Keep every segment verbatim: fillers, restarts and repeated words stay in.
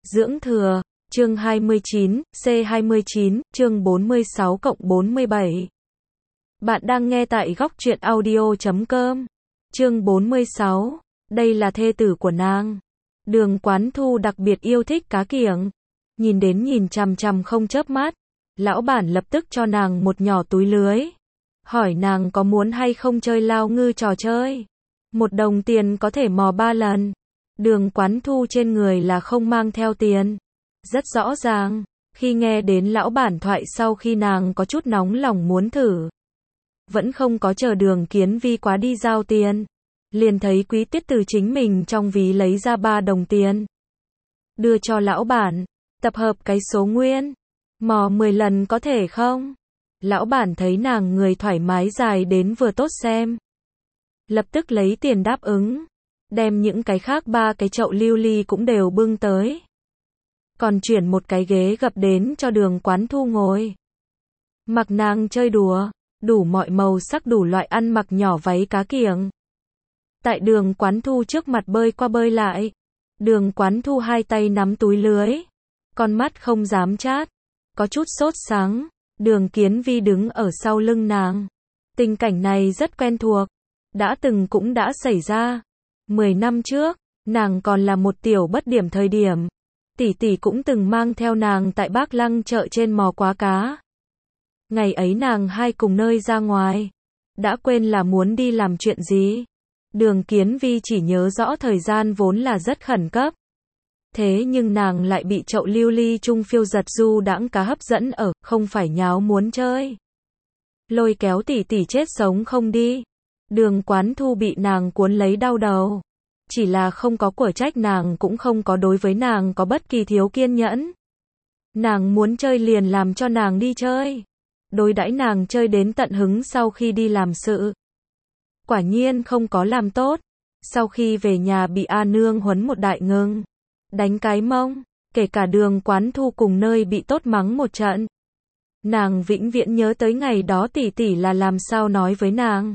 Dưỡng thừa, chương hai mươi chín, C hai mươi chín, chương bốn mươi sáu cộng bốn mươi bảy. Bạn đang nghe tại góc truyện audio chấm com. Chương bốn mươi sáu, đây là thê tử của nàng. Đường Quán Thu đặc biệt yêu thích cá kiểng. Nhìn đến nhìn chằm chằm không chớp mắt. Lão bản lập tức cho nàng một nhỏ túi lưới. Hỏi nàng có muốn hay không chơi lao ngư trò chơi. Một đồng tiền có thể mò ba lần. Đường Quán Thu trên người là không mang theo tiền. Rất rõ ràng, khi nghe đến lão bản thoại sau khi nàng có chút nóng lòng muốn thử. Vẫn không có chờ Đường Kiến Vi quá đi giao tiền. Liền thấy Quý Tiết từ chính mình trong ví lấy ra ba đồng tiền. Đưa cho lão bản, tập hợp cái số nguyên. Mò mười lần có thể không? Lão bản thấy nàng người thoải mái dài đến vừa tốt xem. Lập tức lấy tiền đáp ứng. Đem những cái khác ba cái chậu lưu ly cũng đều bưng tới. Còn chuyển một cái ghế gập đến cho Đường Quán Thu ngồi. Mặc nàng chơi đùa, đủ mọi màu sắc đủ loại ăn mặc nhỏ váy cá kiểng. Tại Đường Quán Thu trước mặt bơi qua bơi lại. Đường Quán Thu hai tay nắm túi lưới. Con mắt không dám chát. Có chút sốt sắng. Đường Kiến Vi đứng ở sau lưng nàng. Tình cảnh này rất quen thuộc. Đã từng cũng đã xảy ra. Mười năm trước, nàng còn là một tiểu bất điểm thời điểm. Tỷ tỷ cũng từng mang theo nàng tại Bác Lăng chợ trên mò quá cá. Ngày ấy nàng hai cùng nơi ra ngoài. Đã quên là muốn đi làm chuyện gì. Đường Kiến Vi chỉ nhớ rõ thời gian vốn là rất khẩn cấp. Thế nhưng nàng lại bị chậu lưu ly trung phiêu giật du đãng cá hấp dẫn ở, không phải nháo muốn chơi. Lôi kéo tỷ tỷ chết sống không đi. Đường Quán Thu bị nàng cuốn lấy đau đầu. Chỉ là không có của trách nàng cũng không có đối với nàng có bất kỳ thiếu kiên nhẫn. Nàng muốn chơi liền làm cho nàng đi chơi. Đối đãi nàng chơi đến tận hứng sau khi đi làm sự. Quả nhiên không có làm tốt. Sau khi về nhà bị A Nương huấn một đại ngừng. Đánh cái mông. Kể cả Đường Quán Thu cùng nơi bị tốt mắng một trận. Nàng vĩnh viễn nhớ tới ngày đó tỷ tỷ là làm sao nói với nàng.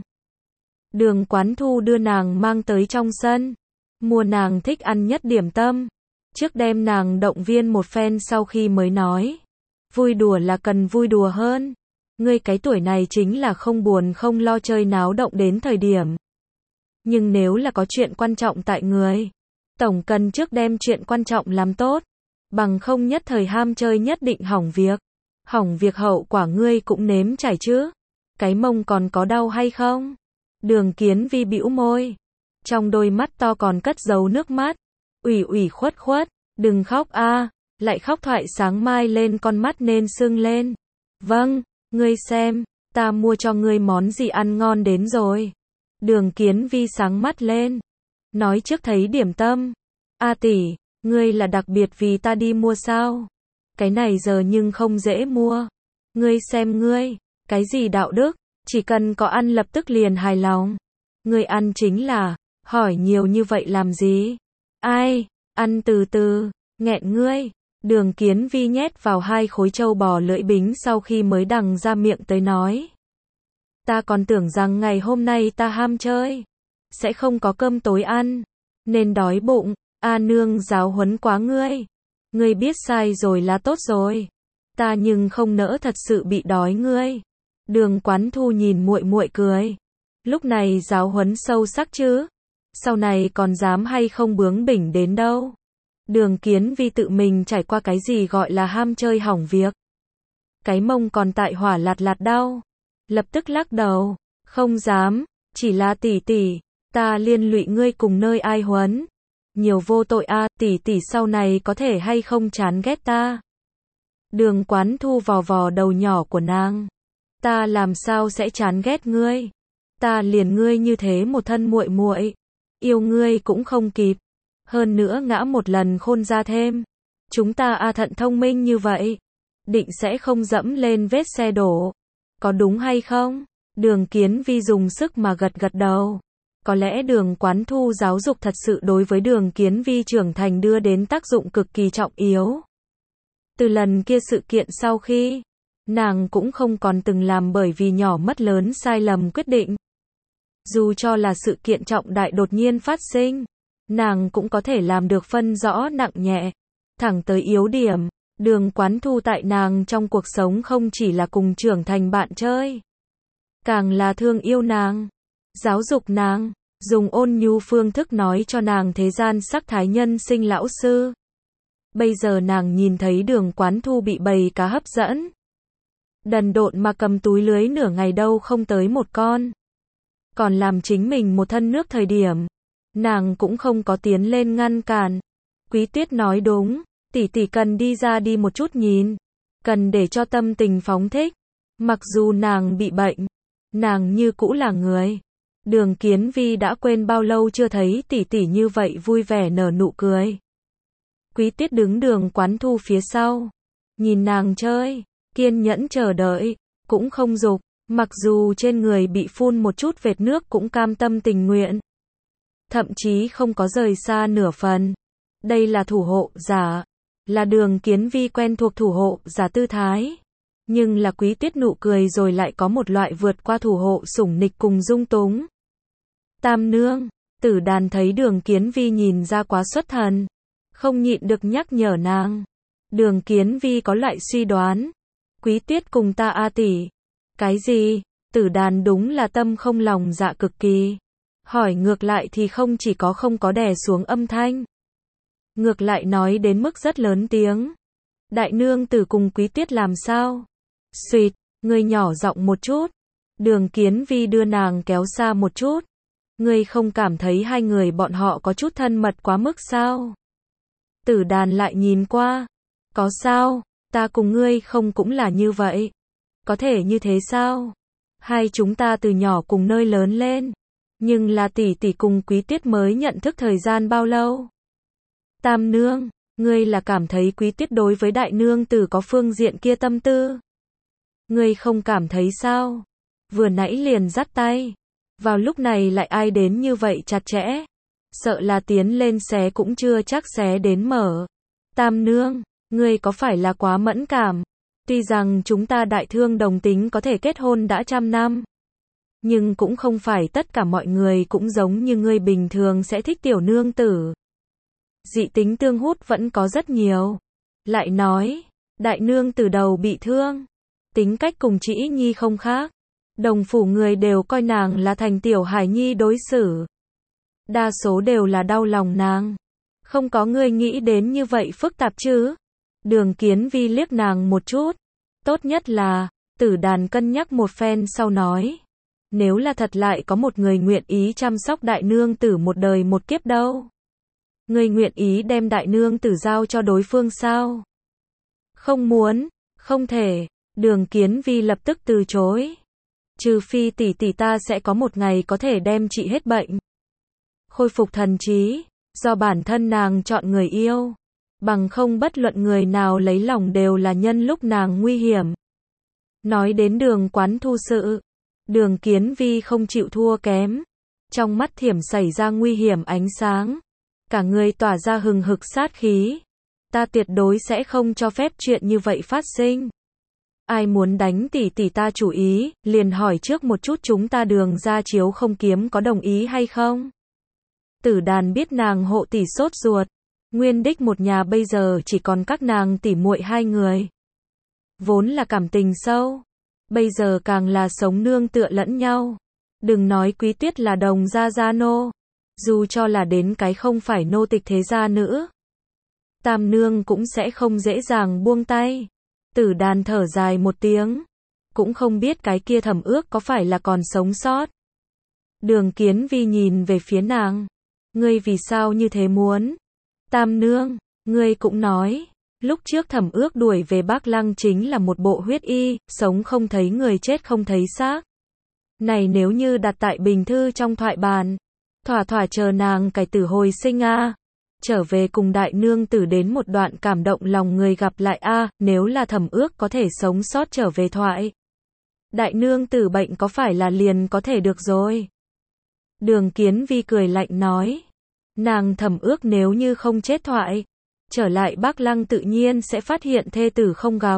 Đường Quán Thu đưa nàng mang tới trong sân. Mua nàng thích ăn nhất điểm tâm. Trước đem nàng động viên một phen sau khi mới nói. Vui đùa là cần vui đùa hơn. Ngươi cái tuổi này chính là không buồn không lo chơi náo động đến thời điểm. Nhưng nếu là có chuyện quan trọng tại người. Tổng cần trước đem chuyện quan trọng làm tốt. Bằng không nhất thời ham chơi nhất định hỏng việc. Hỏng việc hậu quả ngươi cũng nếm trải chứ. Cái mông còn có đau hay không? Đường Kiến Vi bĩu môi. Trong đôi mắt to còn cất giấu nước mắt. Ủy ủy khuất khuất. Đừng khóc a à. Lại khóc thoại sáng mai lên con mắt nên sưng lên. Vâng, ngươi xem. Ta mua cho ngươi món gì ăn ngon đến rồi. Đường Kiến Vi sáng mắt lên. Nói trước thấy điểm tâm. A tỷ, ngươi là đặc biệt vì ta đi mua sao? Cái này giờ nhưng không dễ mua. Ngươi xem ngươi. Cái gì đạo đức. Chỉ cần có ăn lập tức liền hài lòng. Ngươi ăn chính là. Hỏi nhiều như vậy làm gì? Ai? Ăn từ từ. Nghẹn ngươi. Đường Kiến Vi nhét vào hai khối trâu bò lưỡi bính sau khi mới đằng ra miệng tới nói. Ta còn tưởng rằng ngày hôm nay ta ham chơi. Sẽ không có cơm tối ăn. Nên đói bụng. A Nương giáo huấn quá ngươi. Ngươi biết sai rồi là tốt rồi. Ta nhưng không nỡ thật sự bị đói ngươi. Đường Quán Thu nhìn muội muội cười. Lúc này giáo huấn sâu sắc chứ. Sau này còn dám hay không bướng bỉnh đến đâu. Đường Kiến Vi tự mình trải qua cái gì gọi là ham chơi hỏng việc. Cái mông còn tại hỏa lạt lạt đau. Lập tức lắc đầu. Không dám. Chỉ là tỷ tỷ. Ta liên lụy ngươi cùng nơi ai huấn. Nhiều vô tội a à, tỷ tỷ sau này có thể hay không chán ghét ta. Đường Quán Thu vò vò đầu nhỏ của nàng. Ta làm sao sẽ chán ghét ngươi. Ta liền ngươi như thế một thân muội muội. Yêu ngươi cũng không kịp. Hơn nữa ngã một lần khôn ra thêm. Chúng ta a à thận thông minh như vậy. Định sẽ không dẫm lên vết xe đổ. Có đúng hay không? Đường Kiến Vi dùng sức mà gật gật đầu. Có lẽ Đường Quán Thu giáo dục thật sự đối với Đường Kiến Vi trưởng thành đưa đến tác dụng cực kỳ trọng yếu. Từ lần kia sự kiện sau khi, nàng cũng không còn từng làm bởi vì nhỏ mất lớn sai lầm quyết định. Dù cho là sự kiện trọng đại đột nhiên phát sinh, nàng cũng có thể làm được phân rõ nặng nhẹ. thẳng tới yếu điểm. Đường Quán Thu tại nàng trong cuộc sống không chỉ là cùng trưởng thành bạn chơi, càng là thương yêu nàng, giáo dục nàng, dùng ôn nhu phương thức nói cho nàng thế gian sắc thái nhân sinh lão sư. Bây giờ nàng nhìn thấy Đường Quán Thu bị bầy cá hấp dẫn, đần độn mà cầm túi lưới nửa ngày đâu không tới một con, còn làm chính mình một thân nước thời điểm, nàng cũng không có tiến lên ngăn cản. Quý Tuyết nói đúng, tỷ tỷ cần đi ra đi một chút nhìn, cần để cho tâm tình phóng thích. Mặc dù nàng bị bệnh, nàng như cũ là người. Đường Kiến Vi đã quên bao lâu chưa thấy tỷ tỷ như vậy vui vẻ nở nụ cười. Quý Tuyết đứng Đường Quán Thu phía sau, nhìn nàng chơi, kiên nhẫn chờ đợi, cũng không dục, mặc dù trên người bị phun một chút vệt nước cũng cam tâm tình nguyện, thậm chí không có rời xa nửa phần. Đây là thủ hộ giả, là Đường Kiến Vi quen thuộc thủ hộ giả tư thái, nhưng là Quý Tuyết nụ cười rồi lại có một loại vượt qua thủ hộ sủng nịch cùng dung túng. Tam nương, Tử Đàn thấy Đường Kiến Vi nhìn ra quá xuất thần, không nhịn được nhắc nhở nàng. Đường Kiến Vi có loại suy đoán, Quý Tuyết cùng ta a tỷ. Cái gì? Tử Đàn đúng là tâm không lòng dạ cực kỳ. Hỏi ngược lại thì không chỉ có không có đè xuống âm thanh, ngược lại nói đến mức rất lớn tiếng. Đại nương tử cùng Quý Tuyết làm sao? Xuyệt, ngươi nhỏ giọng một chút. Đường Kiến Vi đưa nàng kéo xa một chút. Ngươi không cảm thấy hai người bọn họ có chút thân mật quá mức sao? Tử Đàn lại nhìn qua. Có sao? Ta cùng ngươi không cũng là như vậy. Có thể như thế sao? Hai chúng ta từ nhỏ cùng nơi lớn lên. Nhưng là tỷ tỷ cùng Quý Tuyết mới nhận thức thời gian bao lâu? Tam nương, ngươi là cảm thấy Quý Tuyết đối với đại nương tử có phương diện kia tâm tư. Ngươi không cảm thấy sao? Vừa nãy liền dắt tay. Vào lúc này lại ai đến như vậy chặt chẽ. Sợ là tiến lên xé cũng chưa chắc xé đến mở. Tam nương, ngươi có phải là quá mẫn cảm? Tuy rằng chúng ta đại thương đồng tính có thể kết hôn đã trăm năm, nhưng cũng không phải tất cả mọi người cũng giống như ngươi bình thường sẽ thích tiểu nương tử. Dị tính tương hút vẫn có rất nhiều. Lại nói, đại nương từ đầu bị thương, tính cách cùng Trĩ Nhi không khác. Đồng phủ người đều coi nàng là thành tiểu hải nhi đối xử. Đa số đều là đau lòng nàng. Không có người nghĩ đến như vậy phức tạp chứ. Đường Kiến Vi liếc nàng một chút. Tốt nhất là, Tử Đàn cân nhắc một phen sau nói. Nếu là thật lại có một người nguyện ý chăm sóc đại nương tử một đời một kiếp đâu. Người nguyện ý đem đại nương tử giao cho đối phương sao? Không muốn, không thể. Đường Kiến Vi lập tức từ chối. Trừ phi tỷ tỷ ta sẽ có một ngày có thể đem trị hết bệnh, khôi phục thần trí, do bản thân nàng chọn người yêu. Bằng không bất luận người nào lấy lòng đều là nhân lúc nàng nguy hiểm. Nói đến Đường Quán Thu sự, Đường Kiến Vi không chịu thua kém. Trong mắt thiểm xảy ra nguy hiểm ánh sáng. Cả người tỏa ra hừng hực sát khí. Ta tuyệt đối sẽ không cho phép chuyện như vậy phát sinh. Ai muốn đánh tỷ tỷ ta chủ ý, liền hỏi trước một chút chúng ta Đường gia chiếu không kiếm có đồng ý hay không? Tử Đàn biết nàng hộ tỷ sốt ruột. Nguyên đích một nhà bây giờ chỉ còn các nàng tỷ muội hai người. Vốn là cảm tình sâu. Bây giờ càng là sống nương tựa lẫn nhau. Đừng nói Quý Tuyết là đồng gia gia nô. Dù cho là đến cái không phải nô tịch thế gia nữ, Tam nương cũng sẽ không dễ dàng buông tay. Tử Đàn thở dài một tiếng. Cũng không biết cái kia Thẩm Ước có phải là còn sống sót. Đường Kiến Vi nhìn về phía nàng. Ngươi vì sao như thế muốn? Tam nương, ngươi cũng nói. Lúc trước Thẩm Ước đuổi về Bắc Lăng chính là một bộ huyết y, sống không thấy người chết không thấy xác. Này nếu như đặt tại bình thư trong thoại bàn, thỏa thỏa chờ nàng cải tử hồi sinh a. À. Trở về cùng đại nương tử đến một đoạn cảm động lòng người gặp lại a. À, nếu là Thẩm Ước có thể sống sót trở về thoại, đại nương tử bệnh có phải là liền có thể được rồi. Đường Kiến Vi cười lạnh nói. Nàng Thẩm Ước nếu như không chết thoại, trở lại Bắc Lăng tự nhiên sẽ phát hiện thê tử không gặp.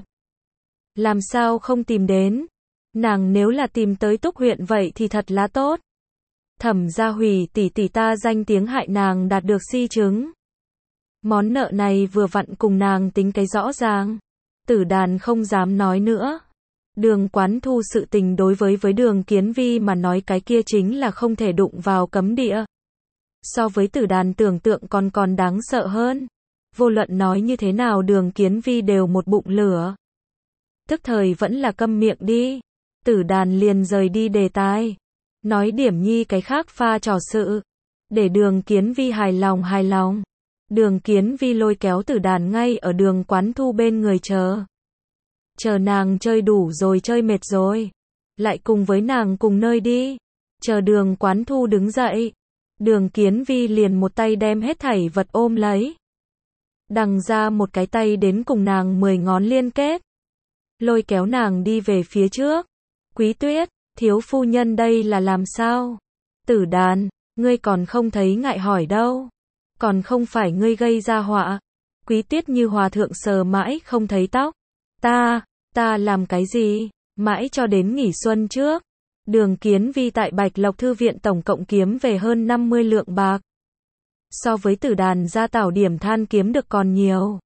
Làm sao không tìm đến? Nàng nếu là tìm tới Túc huyện vậy thì thật là tốt. Thẩm gia Hủy tỷ tỷ ta danh tiếng hại nàng đạt được si chứng. Món nợ này vừa vặn cùng nàng tính cái rõ ràng. Tử Đàn không dám nói nữa. Đường Quán Thu sự tình đối với với Đường Kiến Vi mà nói cái kia chính là không thể đụng vào cấm địa. So với Tử Đàn tưởng tượng còn còn đáng sợ hơn. Vô luận nói như thế nào Đường Kiến Vi đều một bụng lửa. Tức thời vẫn là câm miệng đi. Tử Đàn liền rời đi đề tài. Nói điểm nhi cái khác pha trò sự. Để Đường Kiến Vi hài lòng hài lòng. Đường Kiến Vi lôi kéo Tử Đàn ngay ở Đường Quán Thu bên người chờ. Chờ nàng chơi đủ rồi chơi mệt rồi. Lại cùng với nàng cùng nơi đi. Chờ Đường Quán Thu đứng dậy. Đường Kiến Vi liền một tay đem hết thảy vật ôm lấy. Đằng ra một cái tay đến cùng nàng mười ngón liên kết. Lôi kéo nàng đi về phía trước. Quý Tuyết, thiếu phu nhân đây là làm sao? Tử Đàn, ngươi còn không thấy ngại hỏi đâu. Còn không phải ngươi gây ra họa. Quý Tuyết như hòa thượng sờ mãi không thấy tóc. Ta, ta làm cái gì? Mãi cho đến nghỉ xuân trước. Đường Kiến Vi tại Bạch Lộc Thư viện tổng cộng kiếm về hơn năm mươi lượng bạc. So với Tử Đàn ra Tảo Điểm Than kiếm được còn nhiều.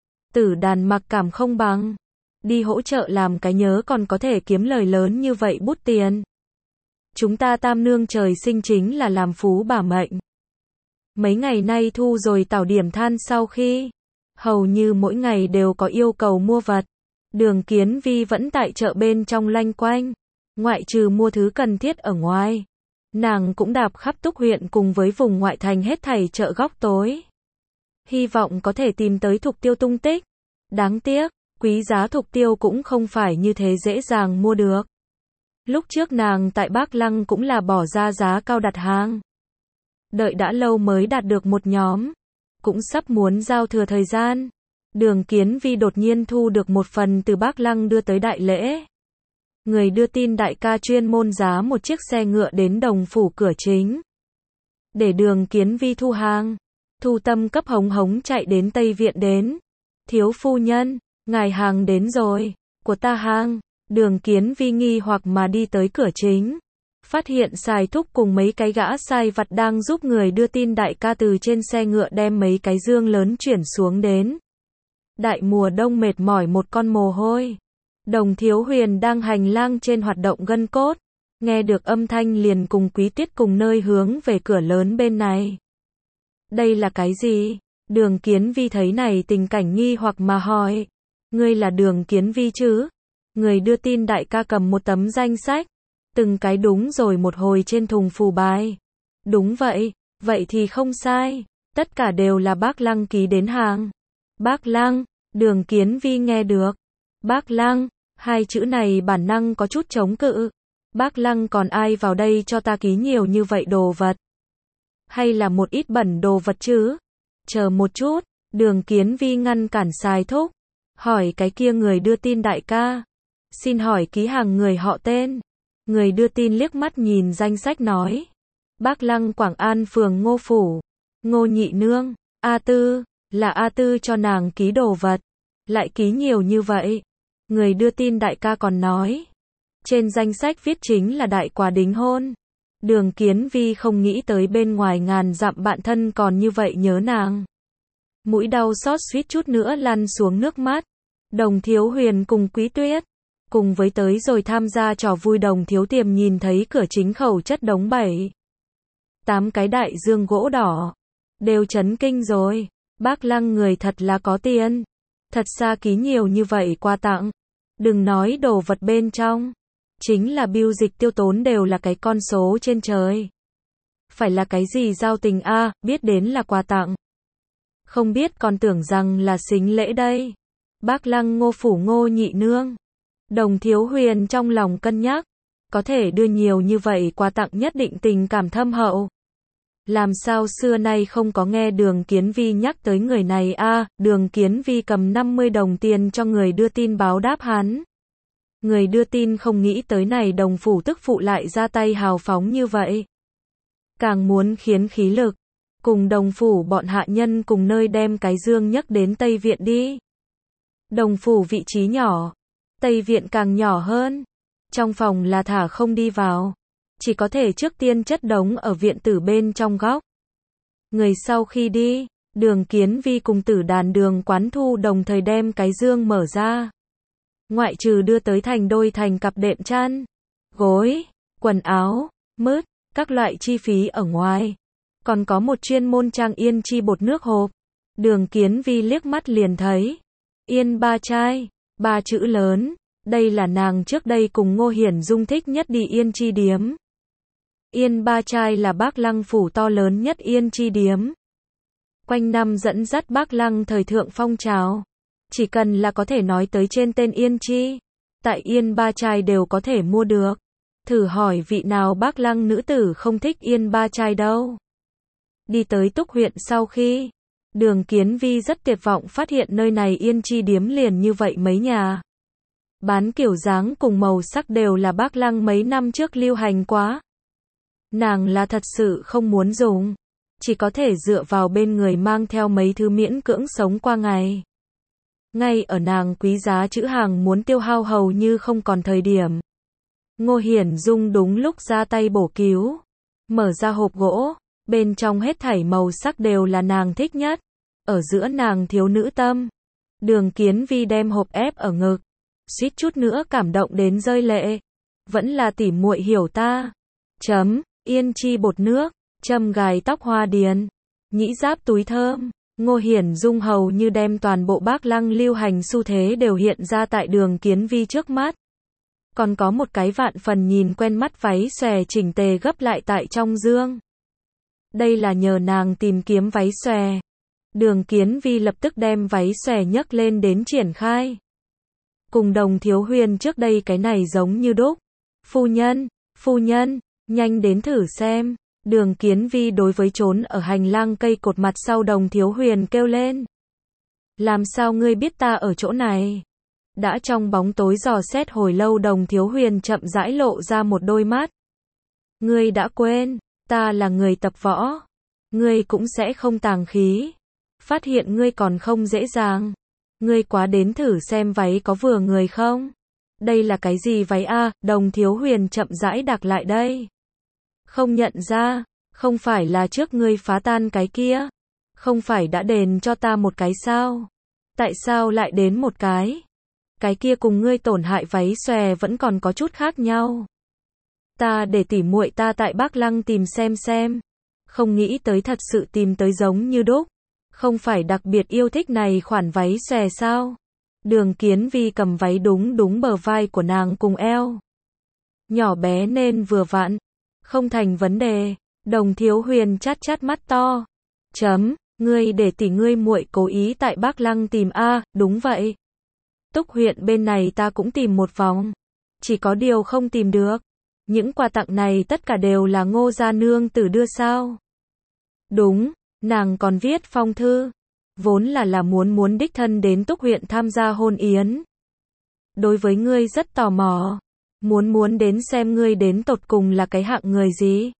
Tử Đàn mặc cảm không bằng. Đi hỗ trợ làm cái nhớ còn có thể kiếm lời lớn như vậy bút tiền. Chúng ta tam nương trời sinh chính là làm phú bà mệnh. Mấy ngày nay thu rồi Tảo Điểm Than sau khi, hầu như mỗi ngày đều có yêu cầu mua vật. Đường Kiến Vi vẫn tại chợ bên trong loanh quanh. Ngoại trừ mua thứ cần thiết ở ngoài. Nàng cũng đạp khắp Túc huyện cùng với vùng ngoại thành hết thảy chợ góc tối. Hy vọng có thể tìm tới Thục Tiêu tung tích. Đáng tiếc, quý giá Thục Tiêu cũng không phải như thế dễ dàng mua được. Lúc trước nàng tại Bác Lăng cũng là bỏ ra giá cao đặt hàng. Đợi đã lâu mới đạt được một nhóm. Cũng sắp muốn giao thừa thời gian. Đường Kiến Vi đột nhiên thu được một phần từ Bác Lăng đưa tới đại lễ. Người đưa tin đại ca chuyên môn giá một chiếc xe ngựa đến Đồng Phủ cửa chính. Để Đường Kiến Vi thu hàng. Thu Tâm cấp hống hống chạy đến Tây Viện đến. Thiếu phu nhân, ngài hàng đến rồi. Của ta hàng. Đường Kiến Vi nghi hoặc mà đi tới cửa chính. Phát hiện Sài Thúc cùng mấy cái gã sai vặt đang giúp người đưa tin đại ca từ trên xe ngựa đem mấy cái dương lớn chuyển xuống đến. Đại mùa đông mệt mỏi một con mồ hôi. Đồng Thiếu Huyền đang hành lang trên hoạt động gân cốt. Nghe được âm thanh liền cùng Quý Tuyết cùng nơi hướng về cửa lớn bên này. Đây là cái gì? Đường Kiến Vi thấy này tình cảnh nghi hoặc mà hỏi. Ngươi là Đường Kiến Vi chứ? Người đưa tin đại ca cầm một tấm danh sách. Từng cái đúng rồi một hồi trên thùng phù bài. Đúng vậy, vậy thì không sai. Tất cả đều là Bác Lăng ký đến hàng. Bác Lăng, Đường Kiến Vi nghe được. Bác Lăng, hai chữ này bản năng có chút chống cự. Bác Lăng còn ai vào đây cho ta ký nhiều như vậy đồ vật? Hay là một ít bẩn đồ vật chứ? Chờ một chút, Đường Kiến Vi ngăn cản Sài Thúc. Hỏi cái kia người đưa tin đại ca. Xin hỏi ký hàng người họ tên. Người đưa tin liếc mắt nhìn danh sách nói. Bác Lăng Quảng An phường Ngô Phủ. Ngô Nhị Nương. A Tư. Là A Tư cho nàng ký đồ vật. Lại ký nhiều như vậy. Người đưa tin đại ca còn nói. Trên danh sách viết chính là đại quả đính hôn. Đường Kiến Vi không nghĩ tới bên ngoài ngàn dặm bạn thân còn như vậy nhớ nàng. Mũi đau xót suýt chút nữa lăn xuống nước mắt. Đồng Thiếu Huyền cùng Quý Tuyết. Cùng với tới rồi tham gia trò vui Đồng Thiếu Tiềm nhìn thấy cửa chính khẩu chất đống bảy. Tám cái đại dương gỗ đỏ. Đều chấn kinh rồi. Bác Lăng người thật là có tiền. Thật xa ký nhiều như vậy quà tặng. Đừng nói đồ vật bên trong. Chính là biêu dịch tiêu tốn đều là cái con số trên trời. Phải là cái gì giao tình a à, biết đến là quà tặng. Không biết còn tưởng rằng là sính lễ đây. Bác Lăng Ngô Phủ Ngô Nhị Nương. Đồng Thiếu Huyền trong lòng cân nhắc. Có thể đưa nhiều như vậy quà tặng nhất định tình cảm thâm hậu. Làm sao xưa nay không có nghe Đường Kiến Vi nhắc tới người này a à, Đường Kiến Vi cầm năm mươi đồng tiền cho người đưa tin báo đáp hắn. Người đưa tin không nghĩ tới này Đồng Phủ tức phụ lại ra tay hào phóng như vậy. Càng muốn khiến khí lực. Cùng Đồng Phủ bọn hạ nhân cùng nơi đem cái dương nhấc đến Tây Viện đi. Đồng Phủ vị trí nhỏ. Tây Viện càng nhỏ hơn. Trong phòng là thả không đi vào. Chỉ có thể trước tiên chất đống ở viện tử bên trong góc. Người sau khi đi, Đường Kiến Vi cùng Tử Đàn Đường Quán Thu đồng thời đem cái dương mở ra. Ngoại trừ đưa tới thành đôi thành cặp đệm chăn, gối, quần áo, mứt, các loại chi phí ở ngoài. Còn có một chuyên môn trang yên chi bột nước hộp. Đường Kiến Vi liếc mắt liền thấy. Yên ba chai, ba chữ lớn. Đây là nàng trước đây cùng Ngô Hiển Dung thích nhất đi yên chi điếm. Yên ba chai là Bác Lăng phủ to lớn nhất yên chi điếm. Quanh năm dẫn dắt Bác Lăng thời thượng phong trào. Chỉ cần là có thể nói tới trên tên yên chi, tại yên ba chai đều có thể mua được. Thử hỏi vị nào Bác Lăng nữ tử không thích yên ba chai đâu. Đi tới Túc huyện sau khi, Đường Kiến Vi rất tuyệt vọng phát hiện nơi này yên chi điếm liền như vậy mấy nhà. Bán kiểu dáng cùng màu sắc đều là Bác Lăng mấy năm trước lưu hành quá. Nàng là thật sự không muốn dùng, chỉ có thể dựa vào bên người mang theo mấy thứ miễn cưỡng sống qua ngày. Ngay ở nàng quý giá chữ hàng muốn tiêu hao hầu như không còn thời điểm. Ngô Hiển Dung đúng lúc ra tay bổ cứu. Mở ra hộp gỗ, bên trong hết thảy màu sắc đều là nàng thích nhất. Ở giữa nàng thiếu nữ tâm. Đường Kiến Vi đem hộp ép ở ngực. Suýt chút nữa cảm động đến rơi lệ. Vẫn là tỉ muội hiểu ta. Chấm, yên chi bột nước, châm gài tóc hoa điền, nhĩ giáp túi thơm. Ngô Hiển Dung hầu như đem toàn bộ Bác Lăng lưu hành xu thế đều hiện ra tại Đường Kiến Vi trước mắt. Còn có một cái vạn phần nhìn quen mắt váy xòe chỉnh tề gấp lại tại trong dương. Đây là nhờ nàng tìm kiếm váy xòe. Đường Kiến Vi lập tức đem váy xòe nhấc lên đến triển khai. Cùng Đồng Thiếu Huyền trước đây cái này giống như đúc. Phu nhân, phu nhân, nhanh đến thử xem. Đường Kiến Vi đối với trốn ở hành lang cây cột mặt sau Đồng Thiếu Huyền kêu lên. Làm sao ngươi biết ta ở chỗ này? Đã trong bóng tối dò xét hồi lâu Đồng Thiếu Huyền chậm rãi lộ ra một đôi mắt. Ngươi đã quên, ta là người tập võ. Ngươi cũng sẽ không tàng khí. Phát hiện ngươi còn không dễ dàng. Ngươi quá đến thử xem váy có vừa người không? Đây là cái gì váy a? Đồng Thiếu Huyền chậm rãi đặt lại đây. Không nhận ra, không phải là trước ngươi phá tan cái kia. Không phải đã đền cho ta một cái sao? Tại sao lại đến một cái? Cái kia cùng ngươi tổn hại váy xòe vẫn còn có chút khác nhau. Ta để tỉ muội ta tại Bác Lăng tìm xem xem. Không nghĩ tới thật sự tìm tới giống như đúc. Không phải đặc biệt yêu thích này khoản váy xòe sao? Đường Kiến Vi cầm váy đúng đúng bờ vai của nàng cùng eo. Nhỏ bé nên vừa vặn. Không thành vấn đề. Đồng Thiếu Huyền chát chát mắt to. Chấm, ngươi để tỉ ngươi muội cố ý tại Bác Lăng tìm a, đúng vậy. Túc huyện bên này ta cũng tìm một vòng. Chỉ có điều không tìm được. Những quà tặng này tất cả đều là Ngô gia nương tử đưa sao? Đúng, nàng còn viết phong thư. Vốn là là muốn muốn đích thân đến Túc huyện tham gia hôn yến. Đối với ngươi rất tò mò. Muốn muốn đến xem ngươi đến tột cùng là cái hạng người gì.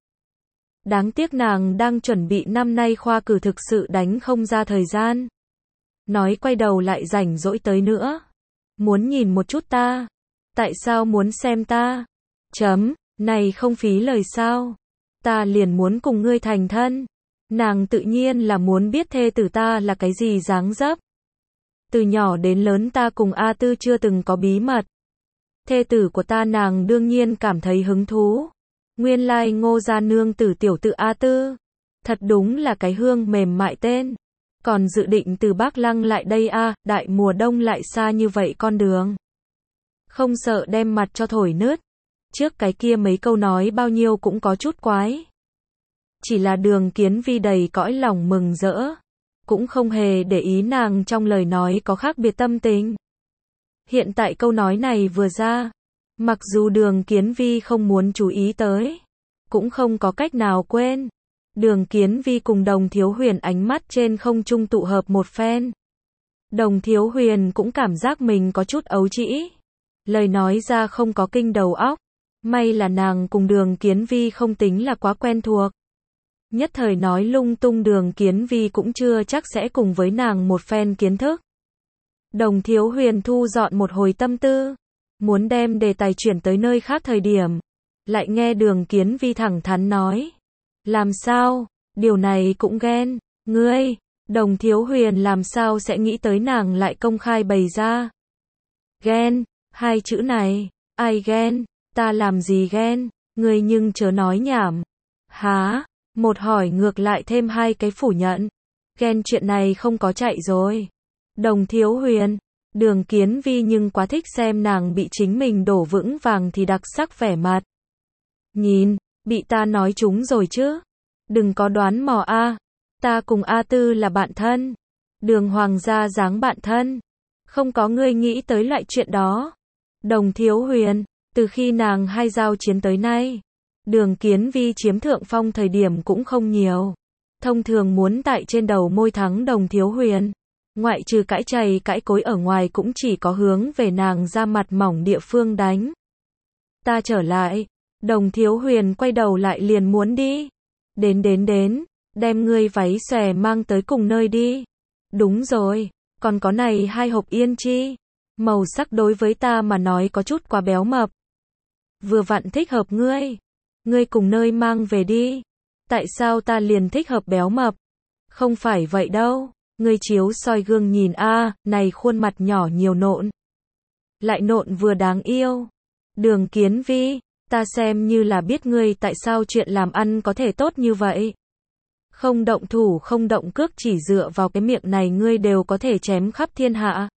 Đáng tiếc nàng đang chuẩn bị năm nay khoa cử thực sự đánh không ra thời gian. Nói quay đầu lại rảnh rỗi tới nữa. Muốn nhìn một chút ta. Tại sao muốn xem ta? Chấm, này không phí lời sao? Ta liền muốn cùng ngươi thành thân. Nàng tự nhiên là muốn biết thê tử ta là cái gì dáng dấp. Từ nhỏ đến lớn ta cùng A Tư chưa từng có bí mật. Thê tử của ta nàng đương nhiên cảm thấy hứng thú. Nguyên lai Ngô gia nương tử tiểu tự A Tư. Thật đúng là cái hương mềm mại tên. Còn dự định từ Bác Lăng lại đây a, đại mùa đông lại xa như vậy con đường. Không sợ đem mặt cho thổi nứt. Trước cái kia mấy câu nói bao nhiêu cũng có chút quái. Chỉ là Đường Kiến Vi đầy cõi lòng mừng rỡ. Cũng không hề để ý nàng trong lời nói có khác biệt tâm tình. Hiện tại câu nói này vừa ra. Mặc dù Đường Kiến Vi không muốn chú ý tới. Cũng không có cách nào quên. Đường Kiến Vi cùng Đồng Thiếu Huyền ánh mắt trên không trung tụ hợp một phen. Đồng Thiếu Huyền cũng cảm giác mình có chút ấu trĩ. Lời nói ra không có kinh đầu óc. May là nàng cùng Đường Kiến Vi không tính là quá quen thuộc. Nhất thời nói lung tung Đường Kiến Vi cũng chưa chắc sẽ cùng với nàng một phen kiến thức. Đồng Thiếu Huyền thu dọn một hồi tâm tư. Muốn đem đề tài chuyển tới nơi khác thời điểm. Lại nghe Đường Kiến Vi thẳng thắn nói. Làm sao? Điều này cũng ghen. Ngươi, Đồng Thiếu Huyền làm sao sẽ nghĩ tới nàng lại công khai bày ra. Ghen, hai chữ này, ai ghen, ta làm gì ghen, ngươi nhưng chớ nói nhảm. Há, một hỏi ngược lại thêm hai cái phủ nhận. Ghen chuyện này không có chạy rồi. Đồng Thiếu Huyền, Đường Kiến Vi nhưng quá thích xem nàng bị chính mình đổ vững vàng thì đặc sắc vẻ mặt. Nhìn, bị ta nói trúng rồi chứ. Đừng có đoán mò a, ta cùng A Tư là bạn thân. Đường Hoàng gia dáng bạn thân. Không có ngươi nghĩ tới loại chuyện đó. Đồng Thiếu Huyền, từ khi nàng hai giao chiến tới nay, Đường Kiến Vi chiếm thượng phong thời điểm cũng không nhiều. Thông thường muốn tại trên đầu môi thắng Đồng Thiếu Huyền, ngoại trừ cãi chày cãi cối ở ngoài cũng chỉ có hướng về nàng ra mặt mỏng địa phương đánh. Ta trở lại, Đồng Thiếu Huyền quay đầu lại liền muốn đi. Đến đến đến, đem ngươi váy xòe mang tới cùng nơi đi. Đúng rồi, còn có này hai hộp yên chi. Màu sắc đối với ta mà nói có chút quá béo mập. Vừa vặn thích hợp ngươi. Ngươi cùng nơi mang về đi. Tại sao ta liền thích hợp béo mập? Không phải vậy đâu. Ngươi chiếu soi gương nhìn a, à, này khuôn mặt nhỏ nhiều nộn. Lại nộn vừa đáng yêu. Đường Kiến Vi, ta xem như là biết ngươi tại sao chuyện làm ăn có thể tốt như vậy. Không động thủ không động cước chỉ dựa vào cái miệng này ngươi đều có thể chém khắp thiên hạ.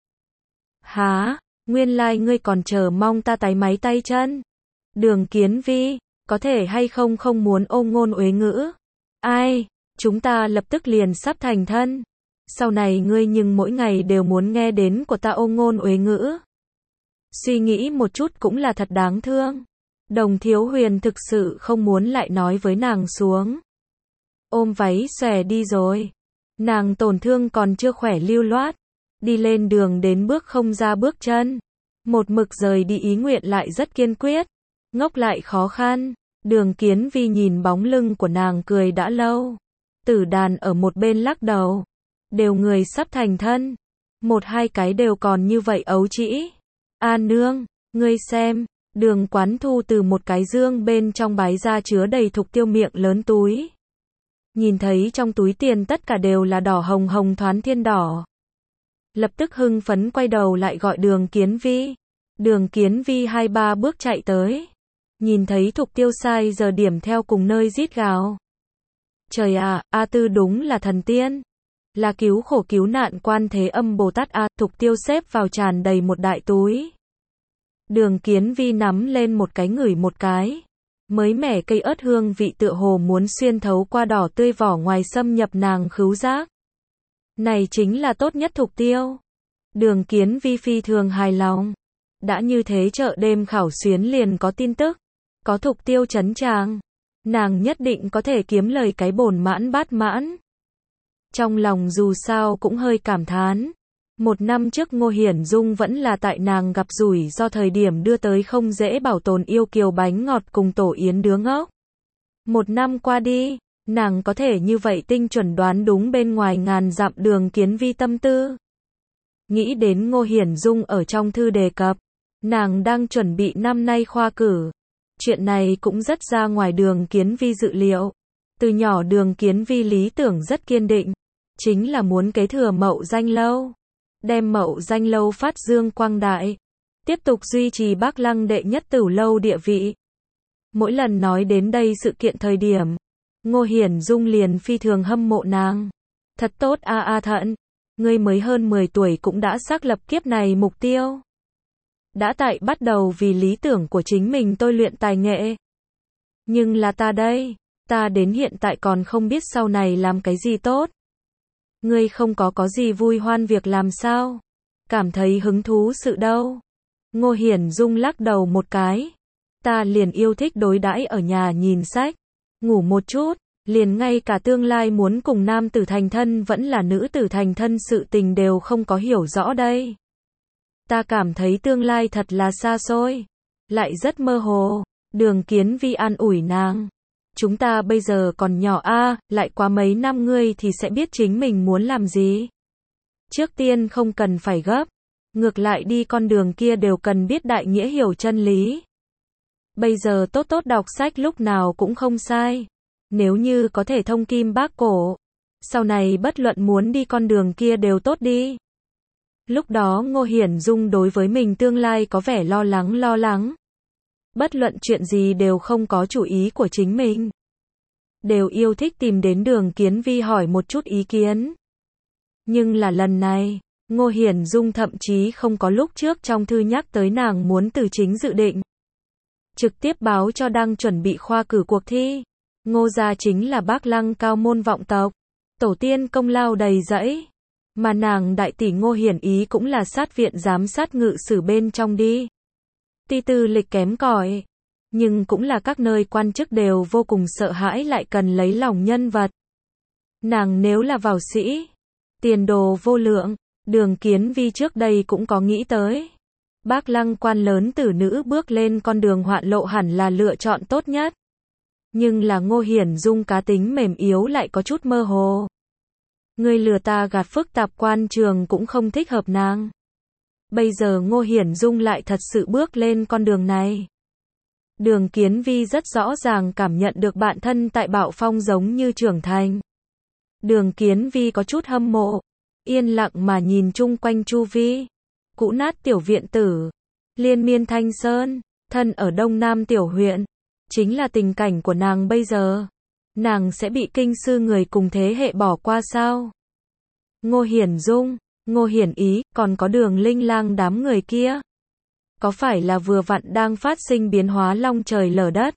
Há, nguyên lai like ngươi còn chờ mong ta tái máy tay chân. Đường Kiến Vi, có thể hay không không muốn ôm ngôn uế ngữ. Ai, chúng ta lập tức liền sắp thành thân. Sau này ngươi nhưng mỗi ngày đều muốn nghe đến của ta ôm ngôn uế ngữ. Suy nghĩ một chút cũng là thật đáng thương. Đồng Thiếu Huyền thực sự không muốn lại nói với nàng xuống. Ôm váy xòe đi rồi. Nàng tổn thương còn chưa khỏe lưu loát. Đi lên đường đến bước không ra bước chân. Một mực rời đi ý nguyện lại rất kiên quyết. Ngốc lại khó khăn. Đường Kiến Vi nhìn bóng lưng của nàng cười đã lâu. Tử Đàn ở một bên lắc đầu. Đều người sắp thành thân. Một hai cái đều còn như vậy ấu trĩ. A nương, ngươi xem. Đường Quán Thu từ một cái dương bên trong bái ra chứa đầy thục tiêu miệng lớn túi. Nhìn thấy trong túi tiền tất cả đều là đỏ hồng hồng thoán thiên đỏ. Lập tức hưng phấn quay đầu lại gọi Đường Kiến Vi. Đường Kiến Vi hai ba bước chạy tới. Nhìn thấy thục tiêu sai giờ điểm theo cùng nơi rít gào. Trời ạ, A Tư đúng là thần tiên. Là cứu khổ cứu nạn Quan Thế Âm Bồ Tát A, thục tiêu xếp vào tràn đầy một đại túi. Đường Kiến Vi nắm lên một cái ngửi một cái. Mới mẻ cây ớt hương vị tựa hồ muốn xuyên thấu qua đỏ tươi vỏ ngoài xâm nhập nàng khứu giác. Này chính là tốt nhất thục tiêu. Đường Kiến Vi phi thường hài lòng. Đã như thế chợ đêm khảo xuyến liền có tin tức. Có thục tiêu chấn tràng. Nàng nhất định có thể kiếm lời cái bổn mãn bát mãn. Trong lòng dù sao cũng hơi cảm thán. Một năm trước Ngô Hiển Dung vẫn là tại nàng gặp rủi do thời điểm đưa tới không dễ bảo tồn yêu kiều bánh ngọt cùng tổ yến đứa ngốc. Một năm qua đi, nàng có thể như vậy tinh chuẩn đoán đúng bên ngoài ngàn dặm Đường Kiến Vi tâm tư. Nghĩ đến Ngô Hiển Dung ở trong thư đề cập, nàng đang chuẩn bị năm nay khoa cử. Chuyện này cũng rất ra ngoài Đường Kiến Vi dự liệu. Từ nhỏ Đường Kiến Vi lý tưởng rất kiên định, chính là muốn kế thừa Mậu Danh Lâu. Đem Mậu Danh Lâu phát dương quang đại. Tiếp tục duy trì Bắc Lăng đệ nhất tửu lâu địa vị. Mỗi lần nói đến đây sự kiện thời điểm, Ngô Hiển Dung liền phi thường hâm mộ nàng. Thật tốt a a Thận, ngươi mới hơn mười tuổi cũng đã xác lập kiếp này mục tiêu. Đã tại bắt đầu vì lý tưởng của chính mình tôi luyện tài nghệ. Nhưng là ta đây, ta đến hiện tại còn không biết sau này làm cái gì tốt. Ngươi không có có gì vui hoan việc làm sao? Cảm thấy hứng thú sự đâu? Ngô Hiển Dung lắc đầu một cái. Ta liền yêu thích đối đãi ở nhà nhìn sách, ngủ một chút, liền ngay cả tương lai muốn cùng nam tử thành thân vẫn là nữ tử thành thân sự tình đều không có hiểu rõ đây. Ta cảm thấy tương lai thật là xa xôi, lại rất mơ hồ. Đường Kiến Vi an ủi nàng. Chúng ta bây giờ còn nhỏ a, à, lại qua mấy năm ngươi thì sẽ biết chính mình muốn làm gì. Trước tiên không cần phải gấp, ngược lại đi con đường kia đều cần biết đại nghĩa hiểu chân lý. Bây giờ tốt tốt đọc sách lúc nào cũng không sai. Nếu như có thể thông kim bác cổ, Sau này bất luận muốn đi con đường kia đều tốt đi. Lúc đó Ngô Hiển Dung đối với mình tương lai có vẻ lo lắng lo lắng. Bất luận chuyện gì đều không có chủ ý của chính mình. Đều yêu thích tìm đến Đường Kiến Vi hỏi một chút ý kiến. Nhưng là lần này, Ngô Hiển Dung thậm chí không có lúc trước trong thư nhắc tới nàng muốn từ chính dự định. Trực tiếp báo cho đang chuẩn bị khoa cử cuộc thi. Ngô gia chính là Bác Lăng cao môn vọng tộc. Tổ tiên công lao đầy dẫy. Mà nàng đại tỷ Ngô Hiển Ý cũng là sát viện giám sát ngự sử bên trong đi. Ti tư lịch kém cỏi, nhưng cũng là các nơi quan chức đều vô cùng sợ hãi lại cần lấy lòng nhân vật. Nàng nếu là vào sĩ, tiền đồ vô lượng, Đường Kiến Vi trước đây cũng có nghĩ tới. Bác Lăng quan lớn tử nữ bước lên con đường hoạn lộ hẳn là lựa chọn tốt nhất. Nhưng là Ngô Hiển Dung cá tính mềm yếu lại có chút mơ hồ. Người lừa ta gạt phức tạp quan trường cũng không thích hợp nàng. Bây giờ Ngô Hiển Dung lại thật sự bước lên con đường này. Đường Kiến Vi rất rõ ràng cảm nhận được bạn thân tại Bạo Phong giống như trưởng thành. Đường Kiến Vi có chút hâm mộ, yên lặng mà nhìn chung quanh chu vi. Cũ nát tiểu viện tử, liên miên thanh sơn, thân ở đông nam tiểu huyện. Chính là tình cảnh của nàng bây giờ. Nàng sẽ bị kinh sư người cùng thế hệ bỏ qua sao? Ngô Hiển Dung, Ngô Hiển Ý, còn có Đường Linh Lang đám người kia. Có phải là vừa vặn đang phát sinh biến hóa long trời lở đất?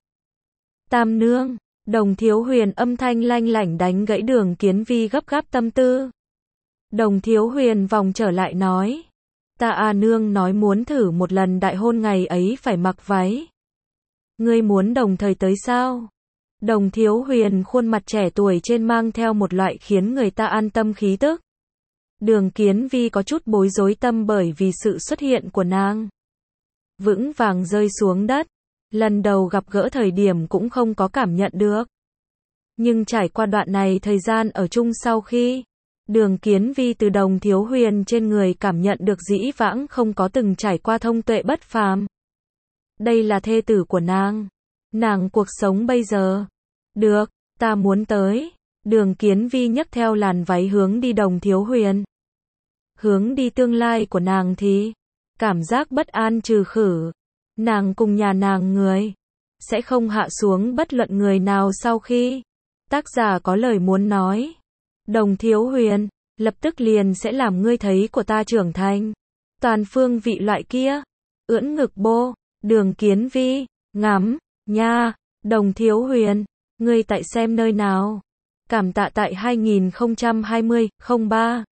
Tam nương, Đồng Thiếu Huyền âm thanh lanh lảnh đánh gãy Đường Kiến Vi gấp gáp tâm tư. Đồng Thiếu Huyền vòng trở lại nói. Ta à nương nói muốn thử một lần đại hôn ngày ấy phải mặc váy. Ngươi muốn đồng thời tới sao? Đồng Thiếu Huyền khuôn mặt trẻ tuổi trên mang theo một loại khiến người ta an tâm khí tức. Đường Kiến Vi có chút bối rối tâm bởi vì sự xuất hiện của nàng. Vững vàng rơi xuống đất. Lần đầu gặp gỡ thời điểm cũng không có cảm nhận được. Nhưng trải qua đoạn này thời gian ở chung sau khi, Đường Kiến Vi từ Đồng Thiếu Huyền trên người cảm nhận được dĩ vãng không có từng trải qua thông tuệ bất phàm. Đây là thê tử của nàng. Nàng cuộc sống bây giờ. Được, ta muốn tới. Đường Kiến Vi nhấc theo làn váy hướng đi Đồng Thiếu Huyền. Hướng đi tương lai của nàng thì, cảm giác bất an trừ khử. Nàng cùng nhà nàng người, sẽ không hạ xuống bất luận người nào sau khi. Tác giả có lời muốn nói. Đồng Thiếu Huyền, lập tức liền sẽ làm ngươi thấy của ta trưởng thành. Toàn phương vị loại kia. Ưỡn ngực bô. Đường Kiến Vi, ngắm, nha, Đồng Thiếu Huyền, ngươi tại xem nơi nào? Cảm tạ tại hai nghìn không trăm hai mươi, không ba,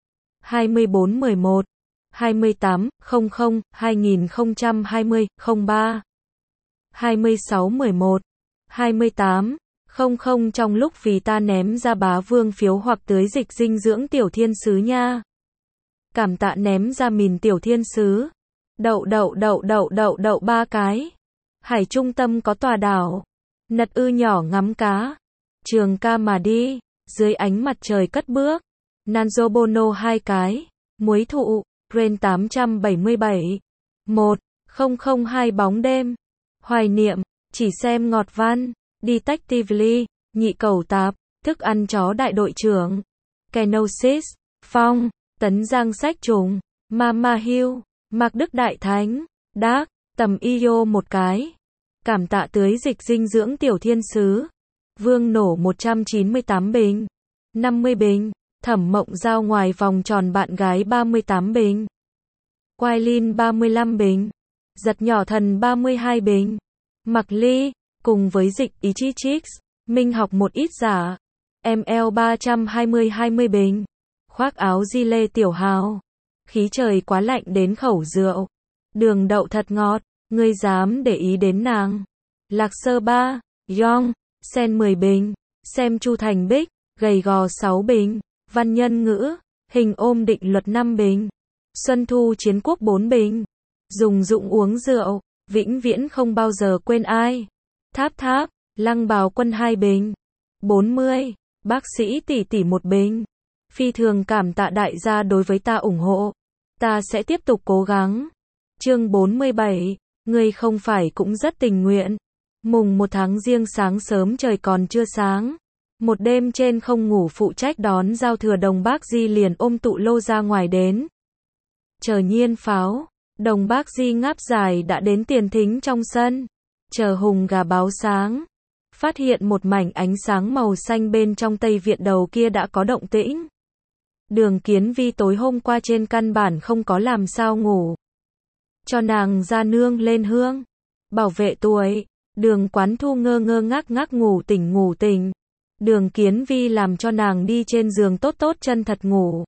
hai mươi bốn mười một, hai mươi tám, không không, hai nghìn không trăm hai mươi, không ba, hai mươi sáu mười một, hai mươi tám, không không trong lúc vì ta ném ra bá vương phiếu hoặc tưới dịch dinh dưỡng tiểu thiên sứ nha. Cảm tạ ném ra mìn tiểu thiên sứ. Đậu đậu đậu đậu đậu đậu ba cái. Hải trung tâm có tòa đảo. Nật ư nhỏ ngắm cá. Trường ca mà đi. Dưới ánh mặt trời cất bước. Nanzobono hai cái. Muối thụ. Ren tám trăm bảy mươi bảy. một. không không hai bóng đêm. Hoài niệm. Chỉ xem ngọt văn. Detectively. Nhị cầu tạp. Thức ăn chó đại đội trưởng. Kenosis. Phong. Tấn Giang sách trùng. Mama Hill. Mạc Đức Đại Thánh, Đác, tầm iyo một cái. Cảm tạ tưới dịch dinh dưỡng tiểu thiên sứ. Vương nổ một trăm chín mươi tám bình. năm mươi bình. Thẩm Mộng Giao ngoài vòng tròn bạn gái ba mươi tám bình. Quai Linh ba mươi lăm bình. Giật nhỏ thần ba mươi hai bình. Mặc Ly, cùng với dịch ý chi chicks, Minh học một ít giả. em lờ ba trăm hai mươi hai mươi bình. Khoác áo di lê tiểu hào. Khí trời quá lạnh đến khẩu rượu. Đường đậu thật ngọt, ngươi dám để ý đến nàng. Lạc Sơ ba, Yong, Sen mười bình. Xem Chu Thành Bích, gầy gò sáu bình. Văn Nhân Ngữ, hình ôm định luật năm bình. Xuân Thu Chiến Quốc bốn bình. Dùng dụng uống rượu, vĩnh viễn không bao giờ quên ai. Tháp Tháp, Lăng Bào Quân hai bình. bốn mươi, Bác sĩ tỷ tỷ một bình. Phi thường cảm tạ đại gia đối với ta ủng hộ. Ta sẽ tiếp tục cố gắng. Chương bốn mươi bảy, ngươi không phải cũng rất tình nguyện. Mùng một tháng Giêng sáng sớm trời còn chưa sáng. Một đêm trên không ngủ phụ trách đón giao thừa Đồng Bác Di liền ôm tụ lô ra ngoài đến. Chờ nhiên pháo, Đồng Bác Di ngáp dài đã đến tiền thính trong sân. Chờ hùng gà báo sáng. Phát hiện một mảnh ánh sáng màu xanh bên trong Tây Viện đầu kia đã có động tĩnh. Đường Kiến Vi tối hôm qua trên căn bản không có làm sao ngủ. Cho nàng ra nương lên hương. Bảo vệ tuổi. Đường Quán Thu ngơ ngơ ngác ngác ngủ tỉnh ngủ tỉnh. Đường Kiến Vi làm cho nàng đi trên giường tốt tốt chân thật ngủ.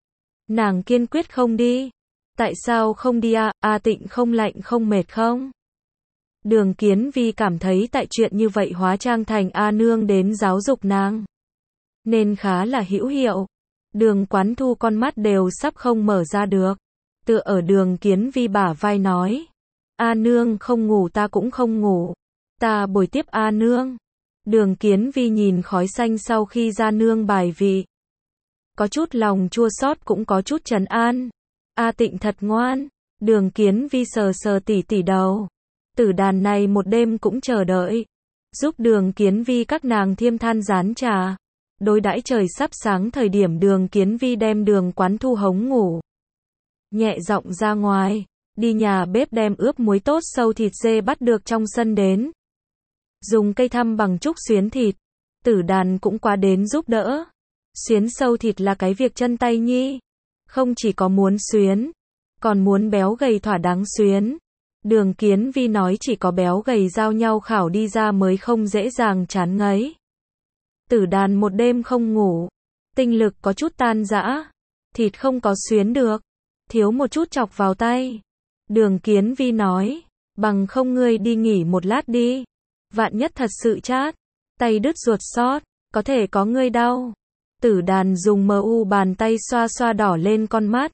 Nàng kiên quyết không đi. Tại sao không đi à? A Tịnh không lạnh không mệt không? Đường Kiến Vi cảm thấy tại chuyện như vậy hóa trang thành A Nương đến giáo dục nàng. Nên khá là hữu hiệu. Đường Quán Thu con mắt đều sắp không mở ra được. Tựa ở Đường Kiến Vi bả vai nói. A Nương không ngủ ta cũng không ngủ. Ta bồi tiếp A Nương. Đường Kiến Vi nhìn khói xanh sau khi ra nương bài vị. Có chút lòng chua xót cũng có chút trấn an. A Tịnh thật ngoan. Đường Kiến Vi sờ sờ tỉ tỉ đầu. Tử đàn này một đêm cũng chờ đợi. Giúp Đường Kiến Vi các nàng thiêm than rán trà. Đối đãi trời sắp sáng thời điểm Đường Kiến Vi đem Đường Quán Thu hống ngủ. Nhẹ giọng ra ngoài. Đi nhà bếp đem ướp muối tốt sâu thịt dê bắt được trong sân đến. Dùng cây thăm bằng trúc xuyến thịt. Tử đàn cũng qua đến giúp đỡ. Xuyến sâu thịt là cái việc chân tay nhi. Không chỉ có muốn xuyến. Còn muốn béo gầy thỏa đáng xuyến. Đường Kiến Vi nói chỉ có béo gầy giao nhau khảo đi ra mới không dễ dàng chán ngấy. Tử đàn một đêm không ngủ. Tinh lực có chút tan rã. Thịt không có xuyến được. Thiếu một chút chọc vào tay. Đường Kiến Vi nói. Bằng không ngươi đi nghỉ một lát đi. Vạn nhất thật sự chát. Tay đứt ruột sót. Có thể có ngươi đau. Tử đàn dùng mờ u bàn tay xoa xoa đỏ lên con mắt.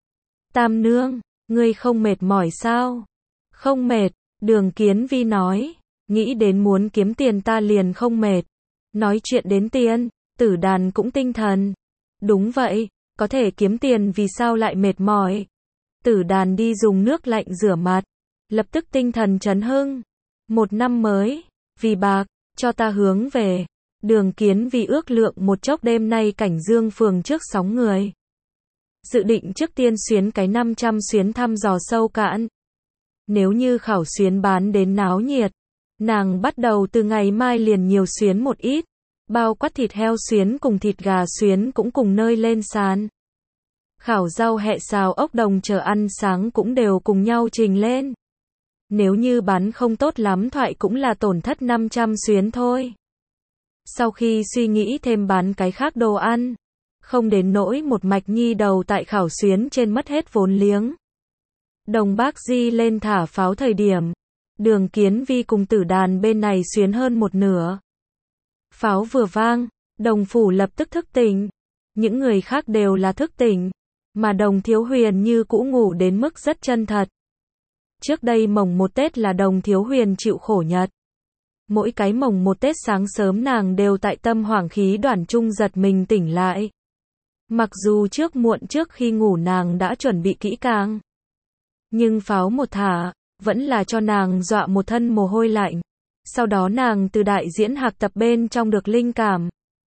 Tam nương. Ngươi không mệt mỏi sao? Không mệt. Đường Kiến Vi nói. Nghĩ đến muốn kiếm tiền ta liền không mệt. Nói chuyện đến tiền. Tử đàn cũng tinh thần. Đúng vậy. Có thể kiếm tiền vì sao lại mệt mỏi. Tử đàn đi dùng nước lạnh rửa mặt. Lập tức tinh thần chấn hưng. Một năm mới. Vì bạc. Cho ta hướng về. Đường Kiến Vi ước lượng một chốc đêm nay cảnh Dương phường trước sóng người. Dự định trước tiên xuyến cái năm trăm xuyến thăm dò sâu cạn. Nếu như khảo xuyến bán đến náo nhiệt. Nàng bắt đầu từ ngày mai liền nhiều xuyến một ít. Bao quát thịt heo xuyến cùng thịt gà xuyến cũng cùng nơi lên sàn. Khảo rau hẹ xào ốc đồng chờ ăn sáng cũng đều cùng nhau trình lên. Nếu như bán không tốt lắm thoại cũng là tổn thất năm trăm xuyến thôi. Sau khi suy nghĩ thêm bán cái khác đồ ăn. Không đến nỗi một mạch nhi đầu tại khảo xuyến trên mất hết vốn liếng. Đồng Bác Di lên thả pháo thời điểm. Đường Kiến Vi cùng tử đàn bên này xuyến hơn một nửa. Pháo vừa vang. Đồng phủ lập tức thức tỉnh. Những người khác đều là thức tỉnh. Mà Đồng Thiếu Huyền như cũ ngủ đến mức rất chân thật. Trước đây mồng một Tết là Đồng Thiếu Huyền chịu khổ nhất. Mỗi cái mồng một Tết sáng sớm nàng đều tại tâm hoảng khí đoản trung giật mình tỉnh lại. Mặc dù trước muộn trước khi ngủ nàng đã chuẩn bị kỹ càng. Nhưng pháo một thả, vẫn là cho nàng dọa một thân mồ hôi lạnh. Sau đó nàng từ đại diễn hạc tập bên trong được linh cảm.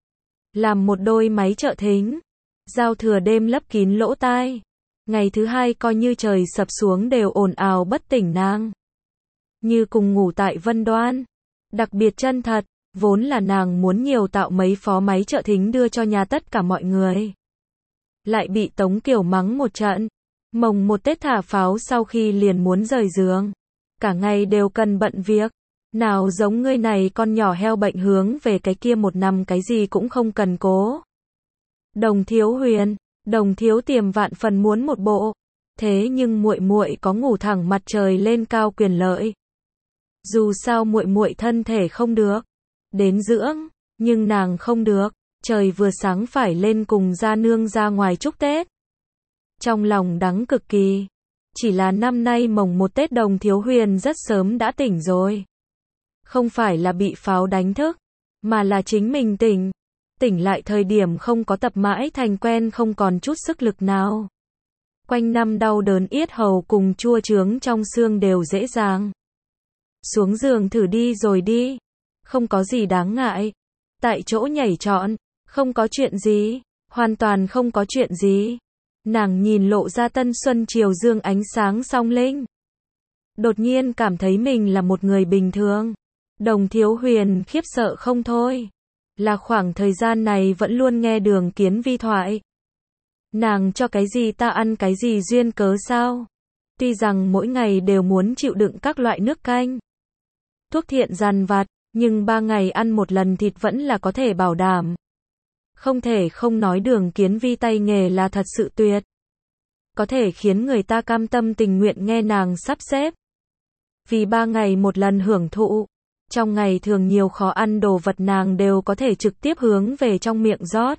Làm một đôi máy trợ thính. Giao thừa đêm lấp kín lỗ tai. Ngày thứ hai coi như trời sập xuống đều ồn ào bất tỉnh nàng. Như cùng ngủ tại Vân Đoan. Đặc biệt chân thật, vốn là nàng muốn nhiều tạo mấy phó máy trợ thính đưa cho nhà tất cả mọi người. Lại bị Tống Kiều mắng một trận. Mồng một Tết thả pháo sau khi liền muốn rời giường. Cả ngày đều cần bận việc. Nào giống ngươi này con nhỏ heo bệnh hướng về cái kia một năm cái gì cũng không cần cố. Đồng Thiếu Huyền, Đồng Thiếu Tiềm vạn phần muốn một bộ. Thế nhưng muội muội có ngủ thẳng mặt trời lên cao quyền lợi. Dù sao muội muội thân thể không được. Đến dưỡng, nhưng nàng không được. Trời vừa sáng phải lên cùng gia nương ra ngoài chúc Tết. Trong lòng đắng cực kỳ. Chỉ là năm nay mồng một Tết Đồng Thiếu Huyền rất sớm đã tỉnh rồi. Không phải là bị pháo đánh thức, mà là chính mình tỉnh. Tỉnh lại thời điểm không có tập mãi thành quen không còn chút sức lực nào. Quanh năm đau đớn yết hầu cùng chua chướng trong xương đều dễ dàng. Xuống giường thử đi rồi đi. Không có gì đáng ngại. tại chỗ nhảy trọn, không có chuyện gì, hoàn toàn không có chuyện gì. Nàng nhìn lộ ra tân xuân chiều dương ánh sáng song linh. Đột nhiên cảm thấy mình là một người bình thường. Đồng Thiếu Huyền khiếp sợ không thôi. Là khoảng thời gian này vẫn luôn nghe Đường Kiến Vi thoại. Nàng cho cái gì ta ăn cái gì duyên cớ sao? Tuy rằng mỗi ngày đều muốn chịu đựng các loại nước canh, thuốc thiện dằn vặt, nhưng ba ngày ăn một lần thịt vẫn là có thể bảo đảm. Không thể không nói Đường Kiến Vi tay nghề là thật sự tuyệt. Có thể khiến người ta cam tâm tình nguyện nghe nàng sắp xếp. Vì ba ngày một lần hưởng thụ, trong ngày thường nhiều khó ăn đồ vật nàng đều có thể trực tiếp hướng về trong miệng rót.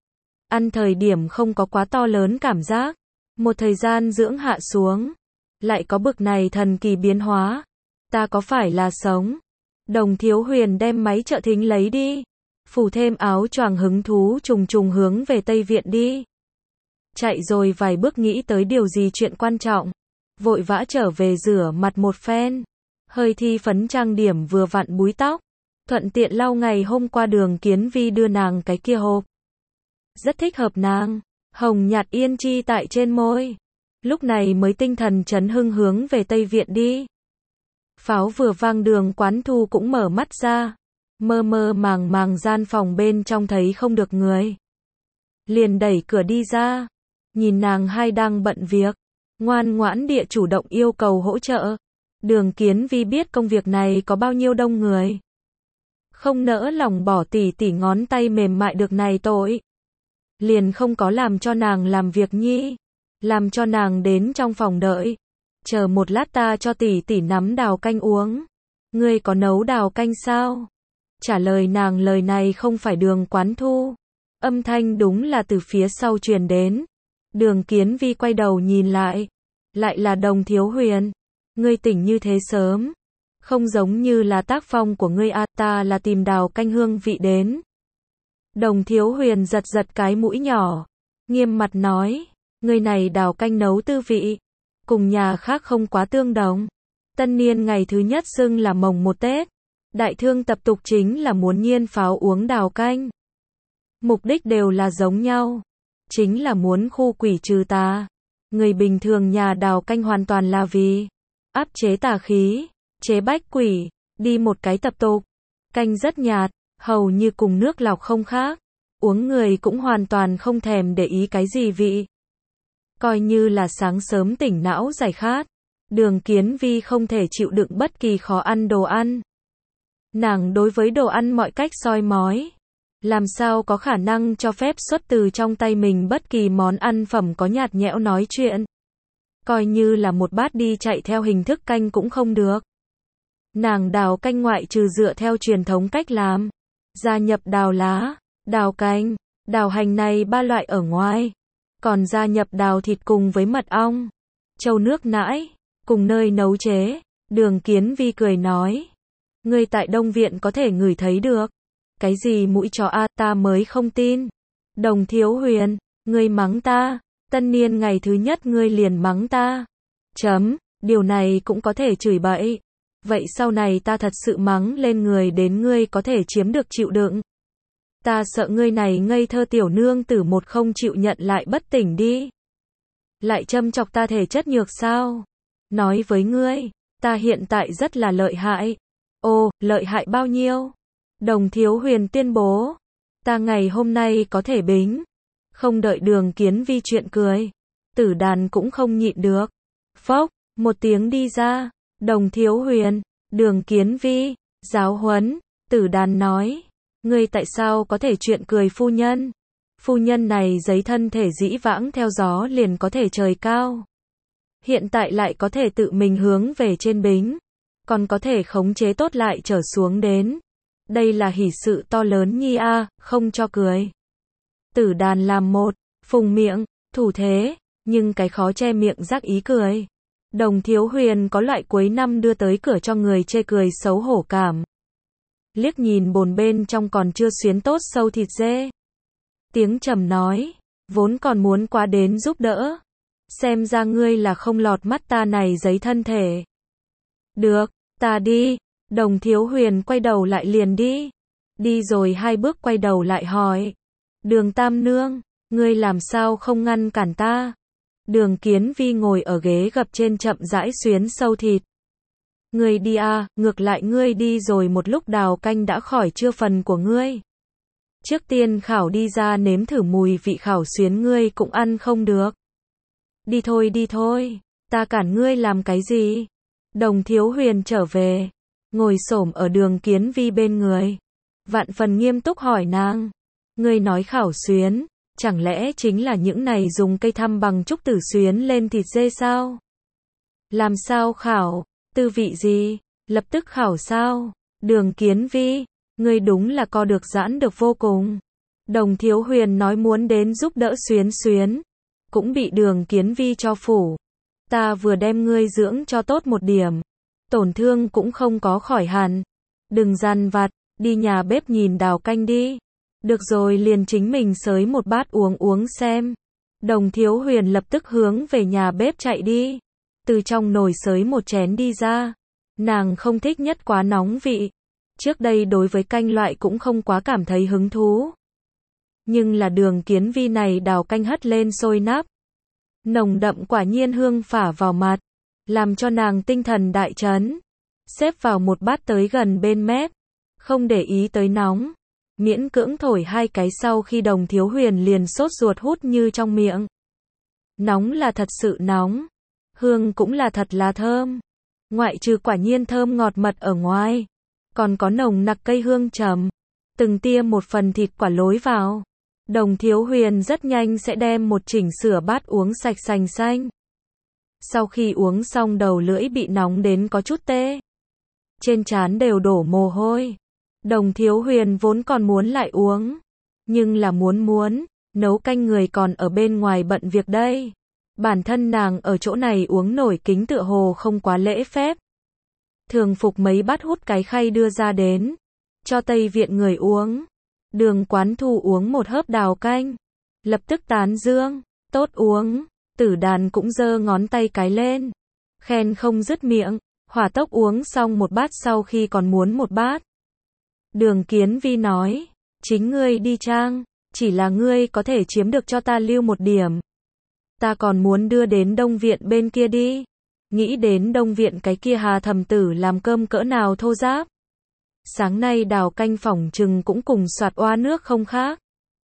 Ăn thời điểm không có quá to lớn cảm giác, một thời gian dưỡng hạ xuống, lại có bực này thần kỳ biến hóa. Ta có phải là sống? Đồng Thiếu Huyền đem máy trợ thính lấy đi, phủ thêm áo choàng hứng thú trùng trùng hướng về Tây Viện đi. Chạy rồi vài bước nghĩ tới điều gì chuyện quan trọng, vội vã trở về rửa mặt một phen, hơi thi phấn trang điểm vừa vặn búi tóc, thuận tiện lau ngày hôm qua Đường Kiến Vi đưa nàng cái kia hộp. Rất thích hợp nàng, hồng nhạt yên chi tại trên môi. Lúc này mới tinh thần chấn hưng hướng về Tây Viện đi. Pháo vừa vang Đường Quán Thu cũng mở mắt ra, mơ mơ màng màng gian phòng bên trong thấy không được người. Liền đẩy cửa đi ra, nhìn nàng hai đang bận việc, ngoan ngoãn địa chủ động yêu cầu hỗ trợ. Đường Kiến Vi biết công việc này có bao nhiêu đông người, không nỡ lòng bỏ tỉ tỉ ngón tay mềm mại được này tội. Liền không có làm cho nàng làm việc nhi, làm cho nàng đến trong phòng đợi. Chờ một lát ta cho tỷ tỷ nắm đào canh uống. Ngươi có nấu đào canh sao? Trả lời nàng lời này không phải Đường Quán Thu. Âm thanh đúng là từ phía sau truyền đến. Đường Kiến Vi quay đầu nhìn lại. Lại là Đồng Thiếu Huyền. Ngươi tỉnh như thế sớm. Không giống như là tác phong của ngươi à, ta là tìm đào canh hương vị đến. Đồng Thiếu Huyền giật giật cái mũi nhỏ. Nghiêm mặt nói. Ngươi này đào canh nấu tư vị, cùng nhà khác không quá tương đồng. Tân niên ngày thứ nhất xưng là mồng một Tết. Đại thương tập tục chính là muốn nhiên pháo uống đào canh. Mục đích đều là giống nhau. Chính là muốn khu quỷ trừ tà. Người bình thường nhà đào canh hoàn toàn là vì áp chế tà khí, chế bách quỷ, đi một cái tập tục. Canh rất nhạt, hầu như cùng nước lọc không khác. Uống người cũng hoàn toàn không thèm để ý cái gì vị. Coi như là sáng sớm tỉnh não giải khát. Đường Kiến Vi không thể chịu đựng bất kỳ khó ăn đồ ăn. Nàng đối với đồ ăn mọi cách soi mói. Làm sao có khả năng cho phép xuất từ trong tay mình bất kỳ món ăn phẩm có nhạt nhẽo nói chuyện. Coi như là một bát đi chạy theo hình thức canh cũng không được. Nàng đào canh ngoại trừ dựa theo truyền thống cách làm, gia nhập đào lá, đào canh, đào hành này ba loại ở ngoài. Còn gia nhập đào thịt cùng với mật ong, trâu nước nãi, cùng nơi nấu chế. Đường Kiến Vi cười nói. Ngươi tại Đông Viện có thể ngửi thấy được. Cái gì mũi chó a, ta mới không tin. Đồng Thiếu Huyền, ngươi mắng ta. Tân niên ngày thứ nhất ngươi liền mắng ta. Chấm, điều này cũng có thể chửi bậy. Vậy sau này ta thật sự mắng lên người đến ngươi có thể chiếm được chịu đựng. Ta sợ ngươi này ngây thơ tiểu nương tử một không chịu nhận lại bất tỉnh đi. Lại châm chọc ta thể chất nhược sao? Nói với ngươi, ta hiện tại rất là lợi hại. Ồ, lợi hại bao nhiêu? Đồng Thiếu Huyền tuyên bố. Ta ngày hôm nay có thể bính. Không đợi Đường Kiến Vi chuyện cười. Tử Đàn cũng không nhịn được. Phốc, một tiếng đi ra. Đồng Thiếu Huyền, Đường Kiến Vi, giáo huấn. Tử Đàn nói. Ngươi tại sao có thể chuyện cười phu nhân? Phu nhân này giấy thân thể dĩ vãng theo gió liền có thể trời cao. Hiện tại lại có thể tự mình hướng về trên bính. Còn có thể khống chế tốt lại trở xuống đến. Đây là hỷ sự to lớn nhi a, không cho cười. Tử Đàn làm một, phùng miệng, thủ thế, nhưng cái khó che miệng rắc ý cười. Đồng Thiếu Huyền có loại cuối năm đưa tới cửa cho người chê cười xấu hổ cảm. Liếc nhìn bồn bên trong còn chưa xuyến tốt sâu thịt dê. Tiếng trầm nói, vốn còn muốn qua đến giúp đỡ. Xem ra ngươi là không lọt mắt ta này giấy thân thể. Được, ta đi. Đồng Thiếu Huyền quay đầu lại liền đi. Đi rồi hai bước quay đầu lại hỏi. Đường Tam Nương, ngươi làm sao không ngăn cản ta? Đường Kiến Vi ngồi ở ghế gập trên chậm rãi xuyến sâu thịt. Ngươi đi à, ngược lại ngươi đi rồi một lúc đào canh đã khỏi chưa phần của ngươi. Trước tiên khảo đi ra nếm thử mùi vị khảo xuyến ngươi cũng ăn không được. Đi thôi đi thôi, ta cản ngươi làm cái gì? Đồng Thiếu Huyền trở về, ngồi xổm ở Đường Kiến Vi bên người. Vạn phần nghiêm túc hỏi nàng. Ngươi nói khảo xuyến, chẳng lẽ chính là những này dùng cây thăm bằng trúc tử xuyến lên thịt dê sao? Làm sao khảo? Tư vị gì? Lập tức khảo sao? Đường Kiến Vi, ngươi đúng là co được giãn được vô cùng. Đồng Thiếu Huyền nói muốn đến giúp đỡ xuyến xuyến, cũng bị Đường Kiến Vi cho phủ. Ta vừa đem ngươi dưỡng cho tốt một điểm, tổn thương cũng không có khỏi hẳn. Đừng dằn vặt, đi nhà bếp nhìn đào canh đi. Được rồi, liền chính mình xới một bát uống uống xem. Đồng Thiếu Huyền lập tức hướng về nhà bếp chạy đi. Từ trong nồi xới một chén đi ra. Nàng không thích nhất quá nóng vị. Trước đây đối với canh loại cũng không quá cảm thấy hứng thú. Nhưng là Đường Kiến Vi này đào canh hất lên sôi nắp. Nồng đậm quả nhiên hương phả vào mặt. Làm cho nàng tinh thần đại chấn. Xếp vào một bát tới gần bên mép. Không để ý tới nóng. Miễn cưỡng thổi hai cái sau khi Đồng Thiếu Huyền liền sốt ruột hút như trong miệng. Nóng là thật sự nóng. Hương cũng là thật là thơm. Ngoại trừ quả nhiên thơm ngọt mật ở ngoài. Còn có nồng nặc cây hương trầm. Từng tia một phần thịt quả lối vào. Đồng Thiếu Huyền rất nhanh sẽ đem một chỉnh sửa bát uống sạch sành xanh. Sau khi uống xong đầu lưỡi bị nóng đến có chút tê. Trên trán đều đổ mồ hôi. Đồng Thiếu Huyền vốn còn muốn lại uống. Nhưng là muốn muốn, nấu canh người còn ở bên ngoài bận việc đây. Bản thân nàng ở chỗ này uống nổi kính tựa hồ không quá lễ phép. Thường phục mấy bát hút cái khay đưa ra đến. Cho Tây Viện người uống. Đường Quán Thu uống một hớp đào canh. Lập tức tán dương, tốt uống. Tử Đàn cũng giơ ngón tay cái lên. Khen không dứt miệng. Hỏa tốc uống xong một bát sau khi còn muốn một bát. Đường Kiến Vi nói, chính ngươi đi trang, chỉ là ngươi có thể chiếm được cho ta lưu một điểm. Ta còn muốn đưa đến Đông Viện bên kia đi. Nghĩ đến Đông Viện cái kia Hà thẩm tử làm cơm cỡ nào thô giáp. Sáng nay đào canh phỏng chừng cũng cùng soạt oa nước không khác.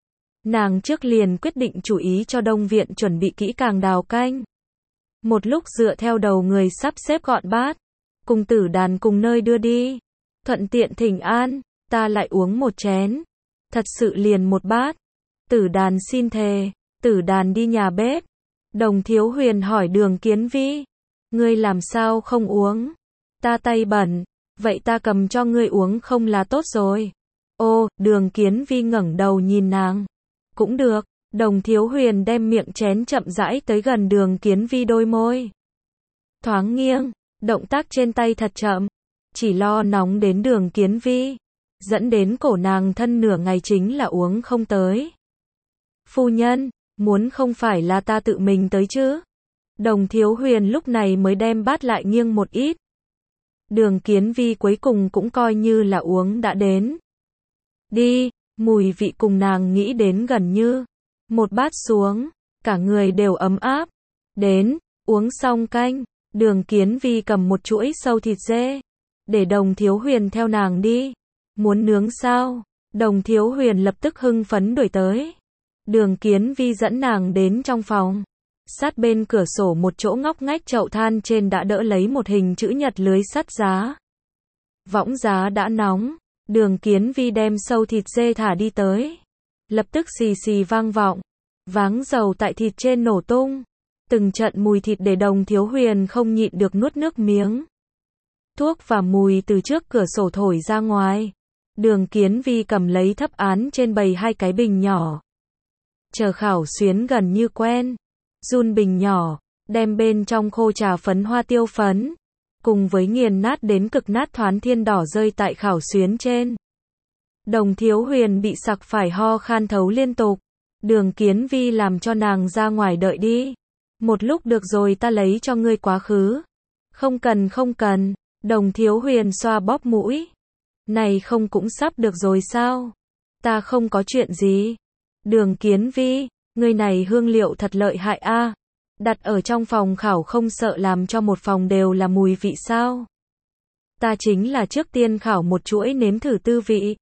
Nàng trước liền quyết định chủ ý cho Đông Viện chuẩn bị kỹ càng đào canh. Một lúc dựa theo đầu người sắp xếp gọn bát. Cùng Tử Đàn cùng nơi đưa đi. Thuận tiện thỉnh an. Ta lại uống một chén. Thật sự liền một bát. Tử Đàn xin thề. Tử Đàn đi nhà bếp. Đồng Thiếu Huyền hỏi Đường Kiến Vi. Ngươi làm sao không uống? Ta tay bẩn. Vậy ta cầm cho ngươi uống không là tốt rồi. Ô, Đường Kiến Vi ngẩng đầu nhìn nàng. Cũng được. Đồng Thiếu Huyền đem miệng chén chậm rãi tới gần Đường Kiến Vi đôi môi. Thoáng nghiêng. Động tác trên tay thật chậm. Chỉ lo nóng đến Đường Kiến Vi. Dẫn đến cổ nàng thân nửa ngày chính là uống không tới. Phu nhân, muốn không phải là ta tự mình tới chứ? Đồng Thiếu Huyền lúc này mới đem bát lại nghiêng một ít. Đường Kiến Vi cuối cùng cũng coi như là uống đã đến. Đi, mùi vị cùng nàng nghĩ đến gần như. Một bát xuống, cả người đều ấm áp. Đến, uống xong canh, Đường Kiến Vi cầm một chuỗi sâu thịt dê. Để Đồng Thiếu Huyền theo nàng đi. Muốn nướng sao? Đồng Thiếu Huyền lập tức hưng phấn đuổi tới. Đường Kiến Vi dẫn nàng đến trong phòng. Sát bên cửa sổ một chỗ ngóc ngách chậu than trên đã đỡ lấy một hình chữ nhật lưới sắt giá. Võng giá đã nóng. Đường Kiến Vi đem sâu thịt dê thả đi tới. Lập tức xì xì vang vọng. Váng dầu tại thịt trên nổ tung. Từng trận mùi thịt để Đồng Thiếu Huyền không nhịn được nuốt nước miếng. Thuốc và mùi từ trước cửa sổ thổi ra ngoài. Đường Kiến Vi cầm lấy thấp án trên bày hai cái bình nhỏ. Chờ khảo xuyến gần như quen. Run bình nhỏ, đem bên trong khô trà phấn hoa tiêu phấn. Cùng với nghiền nát đến cực nát thoán thiên đỏ rơi tại khảo xuyến trên. Đồng Thiếu Huyền bị sặc phải ho khan thấu liên tục. Đường Kiến Vi làm cho nàng ra ngoài đợi đi. Một lúc được rồi ta lấy cho ngươi quá khứ. Không cần không cần. Đồng Thiếu Huyền xoa bóp mũi. Này không cũng sắp được rồi sao? Ta không có chuyện gì. Đường Kiến Vi, người này hương liệu thật lợi hại a. Đặt ở trong phòng khảo không sợ làm cho một phòng đều là mùi vị sao? Ta chính là trước tiên khảo một chuỗi nếm thử tư vị.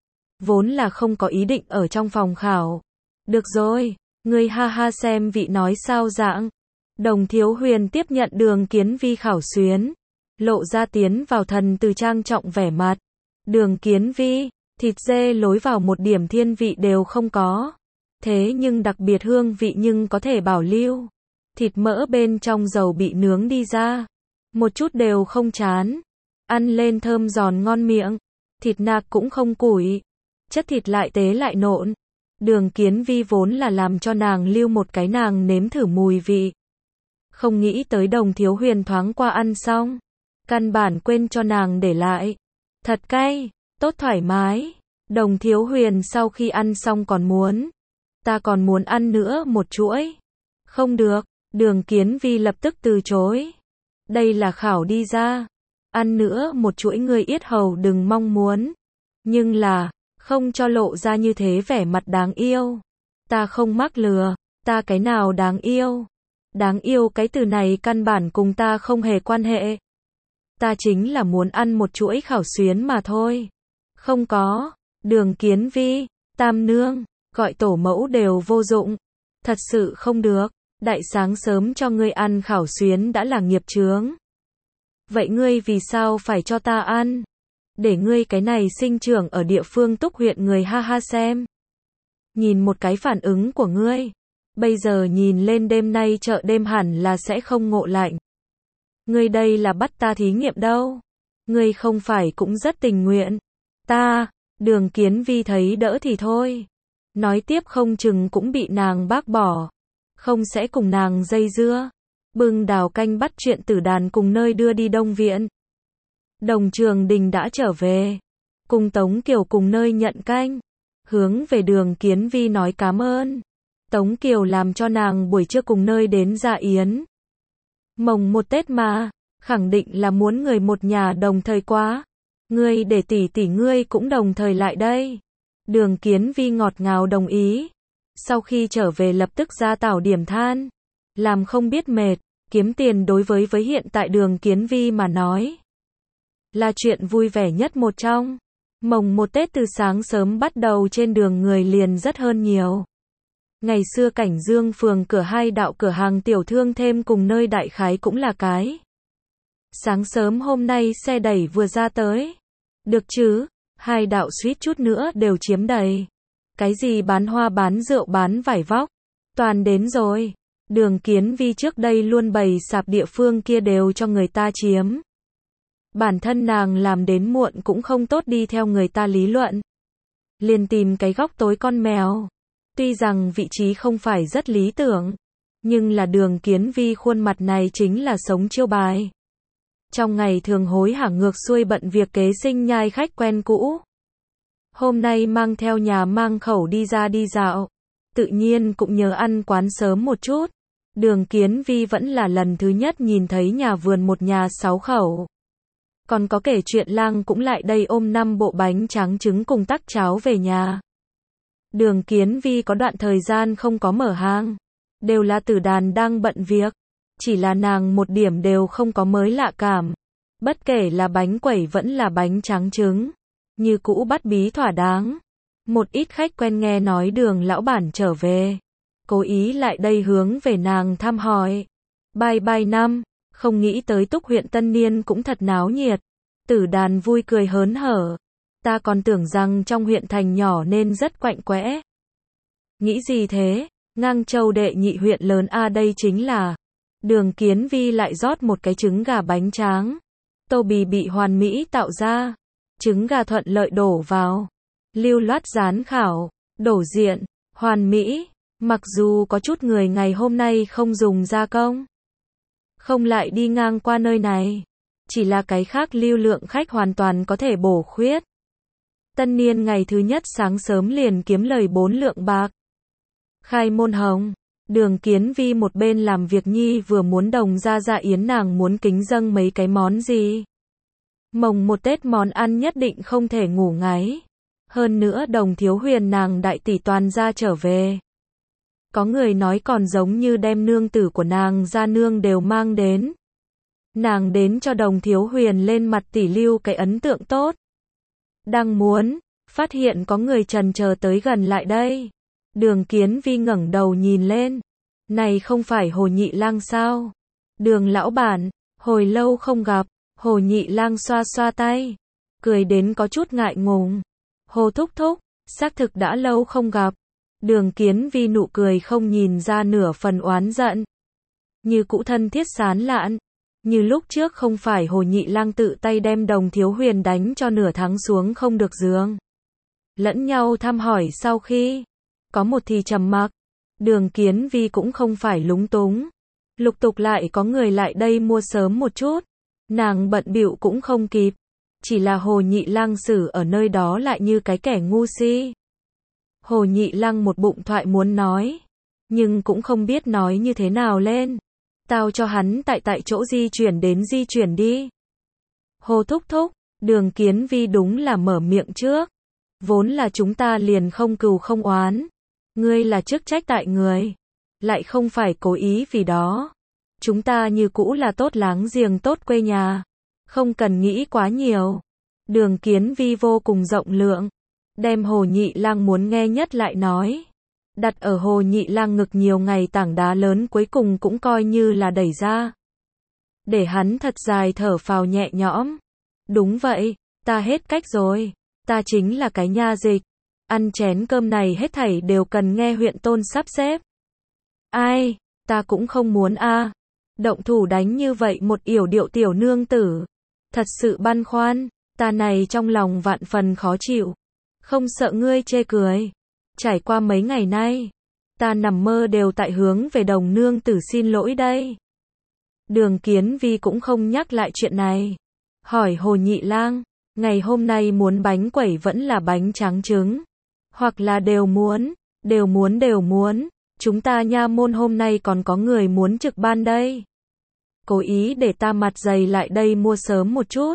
Vốn là không có ý định ở trong phòng khảo. Được rồi, ngươi ha ha xem vị nói sao dạng. Đồng Thiếu Huyền tiếp nhận Đường Kiến Vi khảo xuyến, lộ ra tiến vào thần từ trang trọng vẻ mặt. Đường Kiến Vi, thịt dê lối vào một điểm thiên vị đều không có. Thế nhưng đặc biệt hương vị nhưng có thể bảo lưu. Thịt mỡ bên trong dầu bị nướng đi ra. Một chút đều không chán. Ăn lên thơm giòn ngon miệng. Thịt nạc cũng không củi. Chất thịt lại tế lại nộn. Đường Kiến Vi vốn là làm cho nàng lưu một cái nàng nếm thử mùi vị. Không nghĩ tới Đồng Thiếu Huyền thoáng qua ăn xong. Căn bản quên cho nàng để lại. Thật cay, tốt thoải mái. Đồng Thiếu Huyền sau khi ăn xong còn muốn. Ta còn muốn ăn nữa một chuỗi. Không được, Đường Kiến Vi lập tức từ chối. Đây là khảo đi ra. Ăn nữa một chuỗi ngươi yết hầu đừng mong muốn. Nhưng là, không cho lộ ra như thế vẻ mặt đáng yêu. Ta không mắc lừa, ta cái nào đáng yêu. Đáng yêu cái từ này căn bản cùng ta không hề quan hệ. Ta chính là muốn ăn một chuỗi khảo xuyến mà thôi. Không có, Đường Kiến Vi, Tam Nương, gọi tổ mẫu đều vô dụng. Thật sự không được, đại sáng sớm cho ngươi ăn khảo xuyến đã là nghiệp chướng. Vậy ngươi vì sao phải cho ta ăn? Để ngươi cái này sinh trưởng ở địa phương Túc huyện người ha ha xem. Nhìn một cái phản ứng của ngươi. Bây giờ nhìn lên đêm nay chợ đêm hẳn là sẽ không ngộ lạnh. Ngươi đây là bắt ta thí nghiệm đâu. Ngươi không phải cũng rất tình nguyện. Ta, Đường Kiến Vi thấy đỡ thì thôi. Nói tiếp không chừng cũng bị nàng bác bỏ. Không sẽ cùng nàng dây dưa. Bưng đào canh bắt chuyện Tử Đàn cùng nơi đưa đi Đông Viện. Đồng Trường Đình đã trở về. Cùng Tống Kiều cùng nơi nhận canh. Hướng về Đường Kiến Vi nói cảm ơn. Tống Kiều làm cho nàng buổi trưa cùng nơi đến dạ yến. Mồng một Tết mà, khẳng định là muốn người một nhà đồng thời quá. Ngươi để tỷ tỷ ngươi cũng đồng thời lại đây. Đường Kiến Vi ngọt ngào đồng ý. Sau khi trở về lập tức ra tảo điểm than. Làm không biết mệt, kiếm tiền đối với với hiện tại Đường Kiến Vi mà nói. Là chuyện vui vẻ nhất một trong. Mồng một Tết từ sáng sớm bắt đầu trên đường người liền rất hơn nhiều. Ngày xưa Cảnh Dương phường cửa hai đạo cửa hàng tiểu thương thêm cùng nơi đại khái cũng là cái. Sáng sớm hôm nay xe đẩy vừa ra tới. Được chứ, hai đạo suýt chút nữa đều chiếm đầy. Cái gì bán hoa bán rượu bán vải vóc. Toàn đến rồi. Đường Kiến Vi trước đây luôn bày sạp địa phương kia đều cho người ta chiếm. Bản thân nàng làm đến muộn cũng không tốt đi theo người ta lý luận. Liền tìm cái góc tối con mèo. Tuy rằng vị trí không phải rất lý tưởng, nhưng là Đường Kiến Vi khuôn mặt này chính là sống chiêu bài. Trong ngày thường hối hả ngược xuôi bận việc kế sinh nhai khách quen cũ. Hôm nay mang theo nhà mang khẩu đi ra đi dạo. Tự nhiên cũng nhớ ăn quán sớm một chút. Đường Kiến Vi vẫn là lần thứ nhất nhìn thấy nhà vườn một nhà sáu khẩu. Còn có kể chuyện lang cũng lại đây ôm năm bộ bánh tráng trứng cùng tắc cháo về nhà. Đường Kiến Vi có đoạn thời gian không có mở hàng. Đều là Tử Đàn đang bận việc. Chỉ là nàng một điểm đều không có mới lạ cảm. Bất kể là bánh quẩy vẫn là bánh tráng trứng. Như cũ bắt bí thỏa đáng. Một ít khách quen nghe nói Đường lão bản trở về. Cố ý lại đây hướng về nàng thăm hỏi. Bye bye năm. Không nghĩ tới Túc huyện Tân Niên cũng thật náo nhiệt. Tử Đàn vui cười hớn hở. Ta còn tưởng rằng trong huyện thành nhỏ nên rất quạnh quẽ. Nghĩ gì thế? Ngang Châu đệ nhị huyện lớn a đây chính là. Đường Kiến Vi lại rót một cái trứng gà bánh tráng. Tô bì bị hoàn mỹ tạo ra. Trứng gà thuận lợi đổ vào. Lưu loát rán khảo. Đổ diện. Hoàn mỹ. Mặc dù có chút người ngày hôm nay không dùng gia công. Không lại đi ngang qua nơi này. Chỉ là cái khác lưu lượng khách hoàn toàn có thể bổ khuyết. Tân Niên ngày thứ nhất sáng sớm liền kiếm lời bốn lượng bạc. Khai môn hồng. Đường Kiến Vi một bên làm việc nhi vừa muốn đồng ra dạ yến nàng muốn kính dâng mấy cái món gì. Mồng một Tết món ăn nhất định không thể ngủ ngáy. Hơn nữa Đồng Thiếu Huyền nàng đại tỷ toàn gia trở về. Có người nói còn giống như đem nương tử của nàng ra nương đều mang đến. Nàng đến cho Đồng Thiếu Huyền lên mặt tỷ lưu cái ấn tượng tốt. Đang muốn, phát hiện có người chần chờ tới gần lại đây. Đường Kiến Vi ngẩng đầu nhìn lên. Này không phải Hồ Nhị Lang sao? Đường lão bản, hồi lâu không gặp. Hồ Nhị Lang xoa xoa tay, cười đến có chút ngại ngùng. Hồ thúc thúc, xác thực đã lâu không gặp. Đường Kiến Vi nụ cười không nhìn ra nửa phần oán giận. Như cũ thân thiết sán lạn. Như lúc trước không phải Hồ Nhị Lang tự tay đem Đồng Thiếu Huyền đánh cho nửa tháng xuống không được giường. Lẫn nhau thăm hỏi sau khi có một thì trầm mặc. Đường Kiến Vi cũng không phải lúng túng. Lục tục lại có người lại đây mua sớm một chút. Nàng bận bịu cũng không kịp. Chỉ là Hồ Nhị Lang xử ở nơi đó lại như cái kẻ ngu si. Hồ Nhị Lang một bụng thoại muốn nói. Nhưng cũng không biết nói như thế nào lên. Tao cho hắn tại tại chỗ di chuyển đến di chuyển đi. Hồ thúc thúc, Đường Kiến Vi đúng là mở miệng trước. Vốn là chúng ta liền không cừu không oán. Ngươi là chức trách tại người. Lại không phải cố ý vì đó. Chúng ta như cũ là tốt láng giềng tốt quê nhà. Không cần nghĩ quá nhiều. Đường Kiến Vi vô cùng rộng lượng. Đem Hồ Nhị Lang muốn nghe nhất lại nói. Đặt ở Hồ Nhị Lang ngực nhiều ngày tảng đá lớn cuối cùng cũng coi như là đẩy ra. Để hắn thật dài thở phào nhẹ nhõm. Đúng vậy, ta hết cách rồi. Ta chính là cái nha dịch. Ăn chén cơm này hết thảy đều cần nghe huyện tôn sắp xếp. Ai, ta cũng không muốn a. Động thủ đánh như vậy một yểu điệu tiểu nương tử. Thật sự băn khoăn, ta này trong lòng vạn phần khó chịu. Không sợ ngươi chê cười. Trải qua mấy ngày nay, ta nằm mơ đều tại hướng về Đồng nương tử xin lỗi đây. Đường Kiến Vi cũng không nhắc lại chuyện này. Hỏi Hồ Nhị Lang, ngày hôm nay muốn bánh quẩy vẫn là bánh tráng trứng? Hoặc là đều muốn, đều muốn đều muốn. Chúng ta nha môn hôm nay còn có người muốn trực ban đây. Cố ý để ta mặt dày lại đây mua sớm một chút.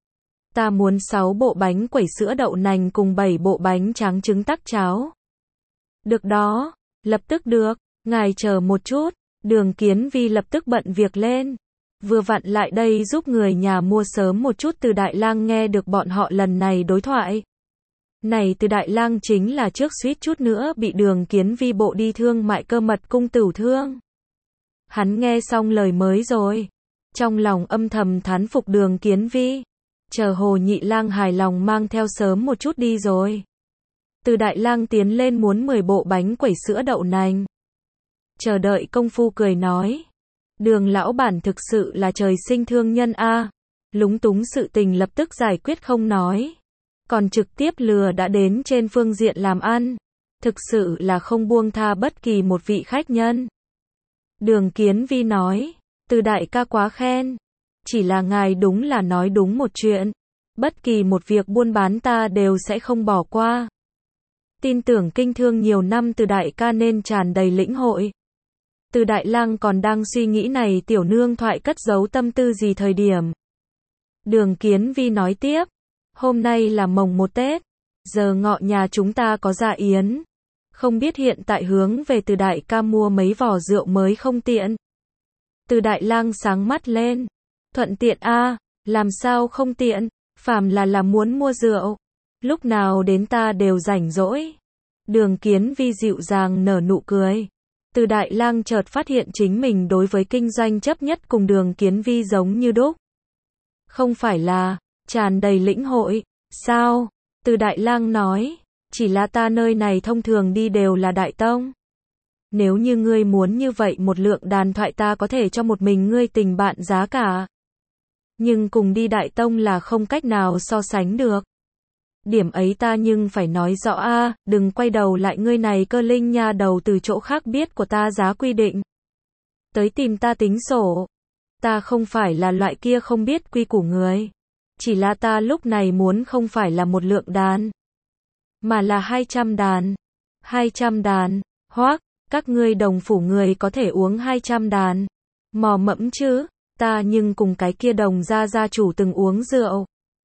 Ta muốn sáu bộ bánh quẩy sữa đậu nành cùng bảy bộ bánh tráng trứng tắc cháo. Được đó, lập tức được, ngài chờ một chút. Đường Kiến Vi lập tức bận việc lên. Vừa vặn lại đây giúp người nhà mua sớm một chút. Từ Đại Lang nghe được bọn họ lần này đối thoại. Này Từ Đại Lang chính là trước suýt chút nữa bị Đường Kiến Vi bộ đi thương mại cơ mật cung tửu thương. Hắn nghe xong lời mới rồi. Trong lòng âm thầm thán phục Đường Kiến Vi. Chờ Hồ Nhị Lang hài lòng mang theo sớm một chút đi rồi. Từ Đại Lang tiến lên muốn mười bộ bánh quẩy sữa đậu nành. Chờ đợi công phu cười nói. Đường lão bản thực sự là trời sinh thương nhân a. Lúng túng sự tình lập tức giải quyết không nói. Còn trực tiếp lừa đã đến trên phương diện làm ăn. Thực sự là không buông tha bất kỳ một vị khách nhân. Đường Kiến Vi nói. Từ đại ca quá khen. Chỉ là ngài đúng là nói đúng một chuyện. Bất kỳ một việc buôn bán ta đều sẽ không bỏ qua. Tin tưởng kinh thương nhiều năm Từ đại ca nên tràn đầy lĩnh hội. Từ Đại Lang còn đang suy nghĩ này tiểu nương thoại cất giấu tâm tư gì thời điểm. Đường Kiến Vi nói tiếp. Hôm nay là mồng một Tết. Giờ ngọ nhà chúng ta có dạ yến. Không biết hiện tại hướng về Từ đại ca mua mấy vò rượu mới không tiện. Từ Đại Lang sáng mắt lên. Thuận tiện a, làm sao không tiện, phàm là là muốn mua rượu. Lúc nào đến ta đều rảnh rỗi. Đường Kiến Vi dịu dàng nở nụ cười. Từ Đại Lang chợt phát hiện chính mình đối với kinh doanh chấp nhất cùng Đường Kiến Vi giống như đúc. Không phải là tràn đầy lĩnh hội, sao? Từ Đại Lang nói, chỉ là ta nơi này thông thường đi đều là đại tông. Nếu như ngươi muốn như vậy một lượng đàn thoại ta có thể cho một mình ngươi tình bạn giá cả. Nhưng cùng đi đại tông là không cách nào so sánh được. Điểm ấy ta nhưng phải nói rõ a, đừng quay đầu lại ngươi này cơ linh nha đầu từ chỗ khác biết của ta giá quy định. Tới tìm ta tính sổ. Ta không phải là loại kia không biết quy củ người. Chỉ là ta lúc này muốn không phải là một lượng đàn. Mà là hai trăm đàn. hai trăm đàn, hoác, các ngươi đồng phủ người có thể uống hai trăm đàn. Mò mẫm chứ, ta nhưng cùng cái kia đồng gia gia chủ từng uống rượu.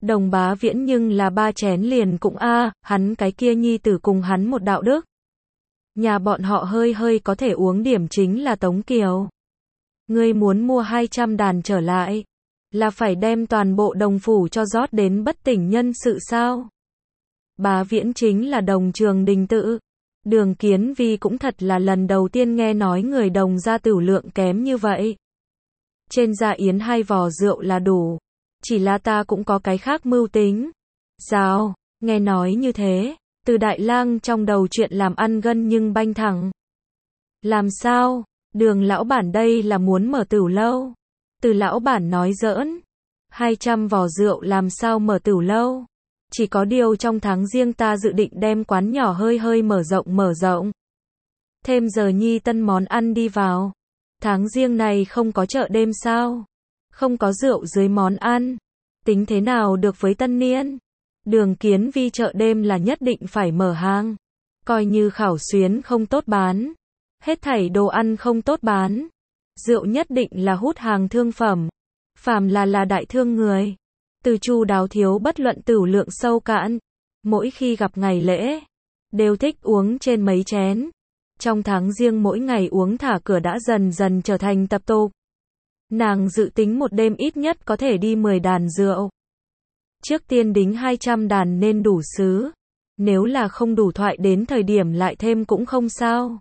Đồng Bá Viễn nhưng là ba chén liền cũng a, hắn cái kia nhi tử cùng hắn một đạo đức. Nhà bọn họ hơi hơi có thể uống điểm chính là Tống Kiều. Ngươi muốn mua hai trăm đàn trở lại, là phải đem toàn bộ đồng phủ cho rót đến bất tỉnh nhân sự sao? Bá Viễn chính là Đồng Trường Đình tự. Đường Kiến Vi cũng thật là lần đầu tiên nghe nói người Đồng gia tửu lượng kém như vậy. Trên gia yến hai vò rượu là đủ. Chỉ là ta cũng có cái khác mưu tính. Sao, nghe nói như thế, Từ Đại Lang trong đầu chuyện làm ăn gân nhưng banh thẳng. Làm sao, Đường lão bản đây là muốn mở tửu lâu. Từ lão bản nói giỡn. hai trăm vò rượu làm sao mở tửu lâu. Chỉ có điều trong tháng riêng ta dự định đem quán nhỏ hơi hơi mở rộng mở rộng. Thêm giờ nhi tân món ăn đi vào. Tháng riêng này không có chợ đêm sao? Không có rượu dưới món ăn. Tính thế nào được với tân niên? Đường Kiến Vi chợ đêm là nhất định phải mở hàng. Coi như khảo xuyến không tốt bán. Hết thảy đồ ăn không tốt bán. Rượu nhất định là hút hàng thương phẩm. Phàm là là đại thương người. Từ chu đáo thiếu bất luận tửu lượng sâu cạn. Mỗi khi gặp ngày lễ, đều thích uống trên mấy chén. Trong tháng riêng mỗi ngày uống thả cửa đã dần dần trở thành tập tục. Nàng dự tính một đêm ít nhất có thể đi mười đàn rượu. Trước tiên đính hai trăm đàn nên đủ xứ. Nếu là không đủ thoại đến thời điểm lại thêm cũng không sao.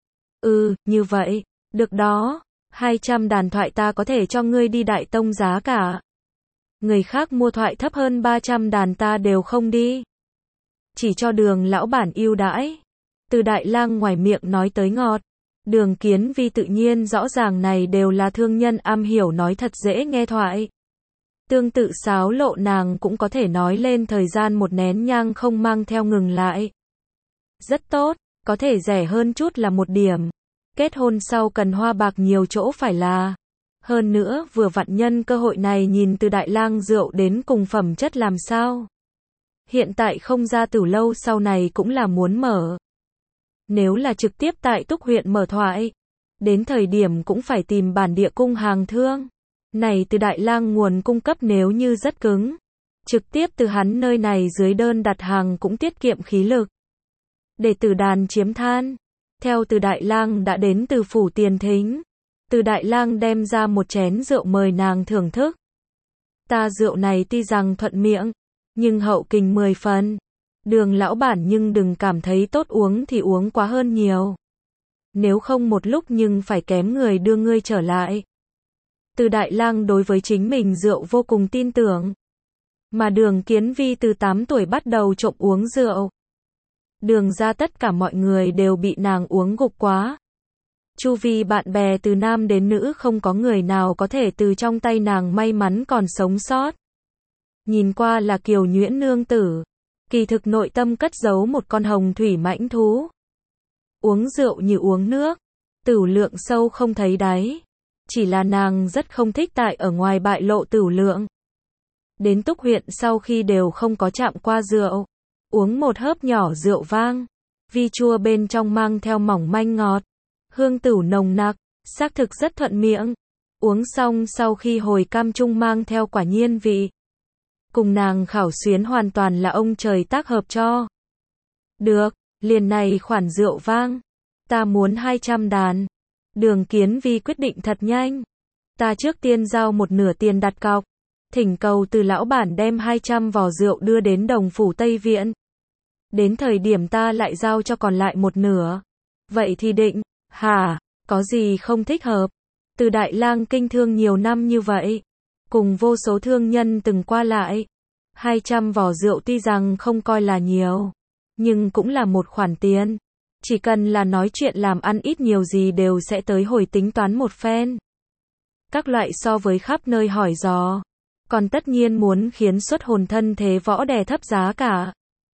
Ừ, như vậy, được đó. hai trăm đàn thoại ta có thể cho ngươi đi đại tông giá cả. Người khác mua thoại thấp hơn ba trăm đàn ta đều không đi. Chỉ cho Đường lão bản ưu đãi. Từ Đại Lang ngoài miệng nói tới ngọt. Đường Kiến Vi tự nhiên rõ ràng này đều là thương nhân am hiểu nói thật dễ nghe thoại. Tương tự sáo lộ nàng cũng có thể nói lên thời gian một nén nhang không mang theo ngừng lại. Rất tốt, có thể rẻ hơn chút là một điểm. Kết hôn sau cần hoa bạc nhiều chỗ phải là. Hơn nữa vừa vặn nhân cơ hội này nhìn Từ Đại Lang rượu đến cùng phẩm chất làm sao. Hiện tại không ra tửu lâu sau này cũng là muốn mở. Nếu là trực tiếp tại Túc huyện mở thoại, đến thời điểm cũng phải tìm bản địa cung hàng thương. Này Từ Đại Lang nguồn cung cấp nếu như rất cứng, trực tiếp từ hắn nơi này dưới đơn đặt hàng cũng tiết kiệm khí lực. Để Từ đàn chiếm than. Theo Từ Đại Lang đã đến từ phủ Tiền Thính. Từ Đại Lang đem ra một chén rượu mời nàng thưởng thức. Ta rượu này tuy rằng thuận miệng, nhưng hậu kình mười phần. Đường lão bản nhưng đừng cảm thấy tốt uống thì uống quá hơn nhiều. Nếu không một lúc nhưng phải kém người đưa ngươi trở lại. Từ Đại Lang đối với chính mình rượu vô cùng tin tưởng. Mà Đường Kiến Vi từ tám tuổi bắt đầu trộm uống rượu. Đường ra tất cả mọi người đều bị nàng uống gục quá. Chu vi bạn bè từ nam đến nữ không có người nào có thể từ trong tay nàng may mắn còn sống sót. Nhìn qua là kiều nhuyễn nương tử. Kỳ thực nội tâm cất giấu một con hồng thủy mãnh thú. Uống rượu như uống nước. Tửu lượng sâu không thấy đáy. Chỉ là nàng rất không thích tại ở ngoài bại lộ tửu lượng. Đến Túc huyện sau khi đều không có chạm qua rượu. Uống một hớp nhỏ rượu vang. Vi chua bên trong mang theo mỏng manh ngọt. Hương tửu nồng nặc, xác thực rất thuận miệng. Uống xong sau khi hồi cam chung mang theo quả nhiên vị. Cùng nàng khảo xuyến hoàn toàn là ông trời tác hợp cho. Được, liền này khoản rượu vang. Ta muốn hai trăm đàn. Đường Kiến Vi quyết định thật nhanh. Ta trước tiên giao một nửa tiền đặt cọc. Thỉnh cầu từ lão bản đem hai trăm vò rượu đưa đến đồng phủ Tây Viện. Đến thời điểm ta lại giao cho còn lại một nửa. Vậy thì định, hả, có gì không thích hợp? Từ Đại Lang kinh thương nhiều năm như vậy. Cùng vô số thương nhân từng qua lại. hai trăm vò rượu tuy rằng không coi là nhiều. Nhưng cũng là một khoản tiền. Chỉ cần là nói chuyện làm ăn ít nhiều gì đều sẽ tới hồi tính toán một phen. Các loại so với khắp nơi hỏi dò. Còn tất nhiên muốn khiến xuất hồn thân thế võ đè thấp giá cả.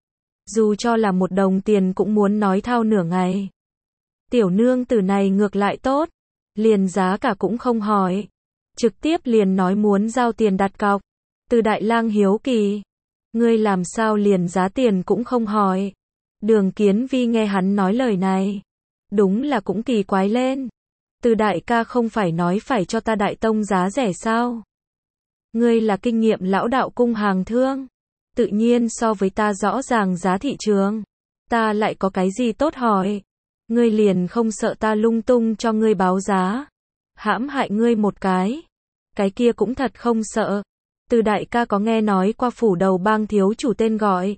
Dù cho là một đồng tiền cũng muốn nói thao nửa ngày. Tiểu nương tử này ngược lại tốt. Liền giá cả cũng không hỏi. Trực tiếp liền nói muốn giao tiền đặt cọc. Từ Đại Lang hiếu kỳ. Ngươi làm sao liền giá tiền cũng không hỏi. Đường Kiến Vi nghe hắn nói lời này. Đúng là cũng kỳ quái lên. Từ đại ca không phải nói phải cho ta đại tông giá rẻ sao? Ngươi là kinh nghiệm lão đạo cung hàng thương. Tự nhiên so với ta rõ ràng giá thị trường. Ta lại có cái gì tốt hỏi. Ngươi liền không sợ ta lung tung cho ngươi báo giá. Hãm hại ngươi một cái. Cái kia cũng thật không sợ. Từ đại ca có nghe nói qua phủ đầu bang thiếu chủ tên gọi.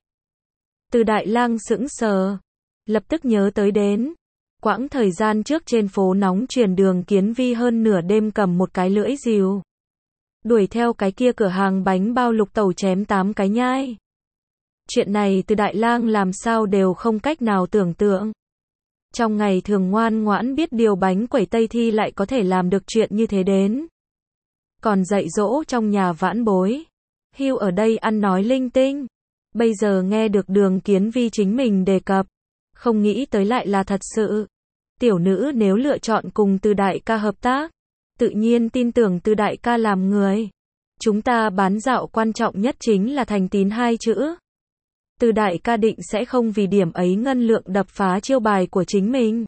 Từ đại lang sững sờ. Lập tức nhớ tới đến. Quãng thời gian trước trên phố nóng truyền Đường Kiến Vi hơn nửa đêm cầm một cái lưỡi rìu. Đuổi theo cái kia cửa hàng bánh bao Lục Tẩu chém tám cái nhai. Chuyện này Từ đại lang làm sao đều không cách nào tưởng tượng. Trong ngày thường ngoan ngoãn biết điều bánh quẩy Tây Thi lại có thể làm được chuyện như thế đến. Còn dạy dỗ trong nhà vãn bối. Hưu ở đây ăn nói linh tinh. Bây giờ nghe được Đường Kiến Vi chính mình đề cập. Không nghĩ tới lại là thật sự. Tiểu nữ nếu lựa chọn cùng Từ đại ca hợp tác. Tự nhiên tin tưởng Từ đại ca làm người. Chúng ta bán dạo quan trọng nhất chính là thành tín hai chữ. Từ đại ca định sẽ không vì điểm ấy ngân lượng đập phá chiêu bài của chính mình.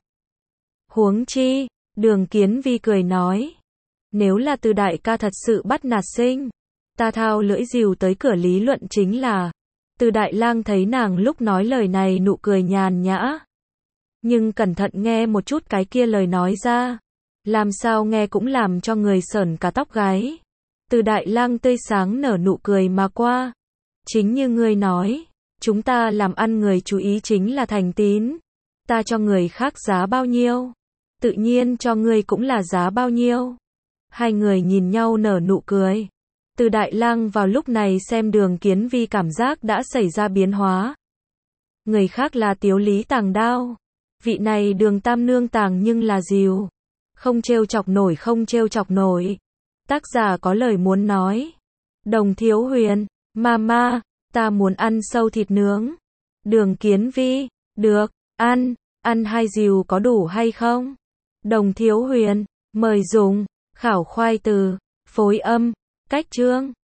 Huống chi, Đường Kiến Vi cười nói. Nếu là Từ đại ca thật sự bắt nạt sinh. Ta thao lưỡi rìu tới cửa lý luận chính là. Từ đại lang thấy nàng lúc nói lời này nụ cười nhàn nhã. Nhưng cẩn thận nghe một chút cái kia lời nói ra. Làm sao nghe cũng làm cho người sởn cả tóc gáy. Từ đại lang tươi sáng nở nụ cười mà qua. Chính như ngươi nói. Chúng ta làm ăn người chú ý chính là thành tín. Ta cho người khác giá bao nhiêu. Tự nhiên cho ngươi cũng là giá bao nhiêu. Hai người nhìn nhau nở nụ cười. Từ đại lang vào lúc này xem Đường Kiến Vi cảm giác đã xảy ra biến hóa. Người khác là tiếu lý tàng đao. Vị này Đường tam nương tàng nhưng là rìu. Không trêu chọc nổi không trêu chọc nổi. Tác giả có lời muốn nói. Đồng Thiếu Huyền, mama, ta muốn ăn sâu thịt nướng. Đường Kiến Vi, được, ăn, ăn hai rìu có đủ hay không? Đồng Thiếu Huyền, mời dùng, khảo khoai từ, phối âm, cách chương.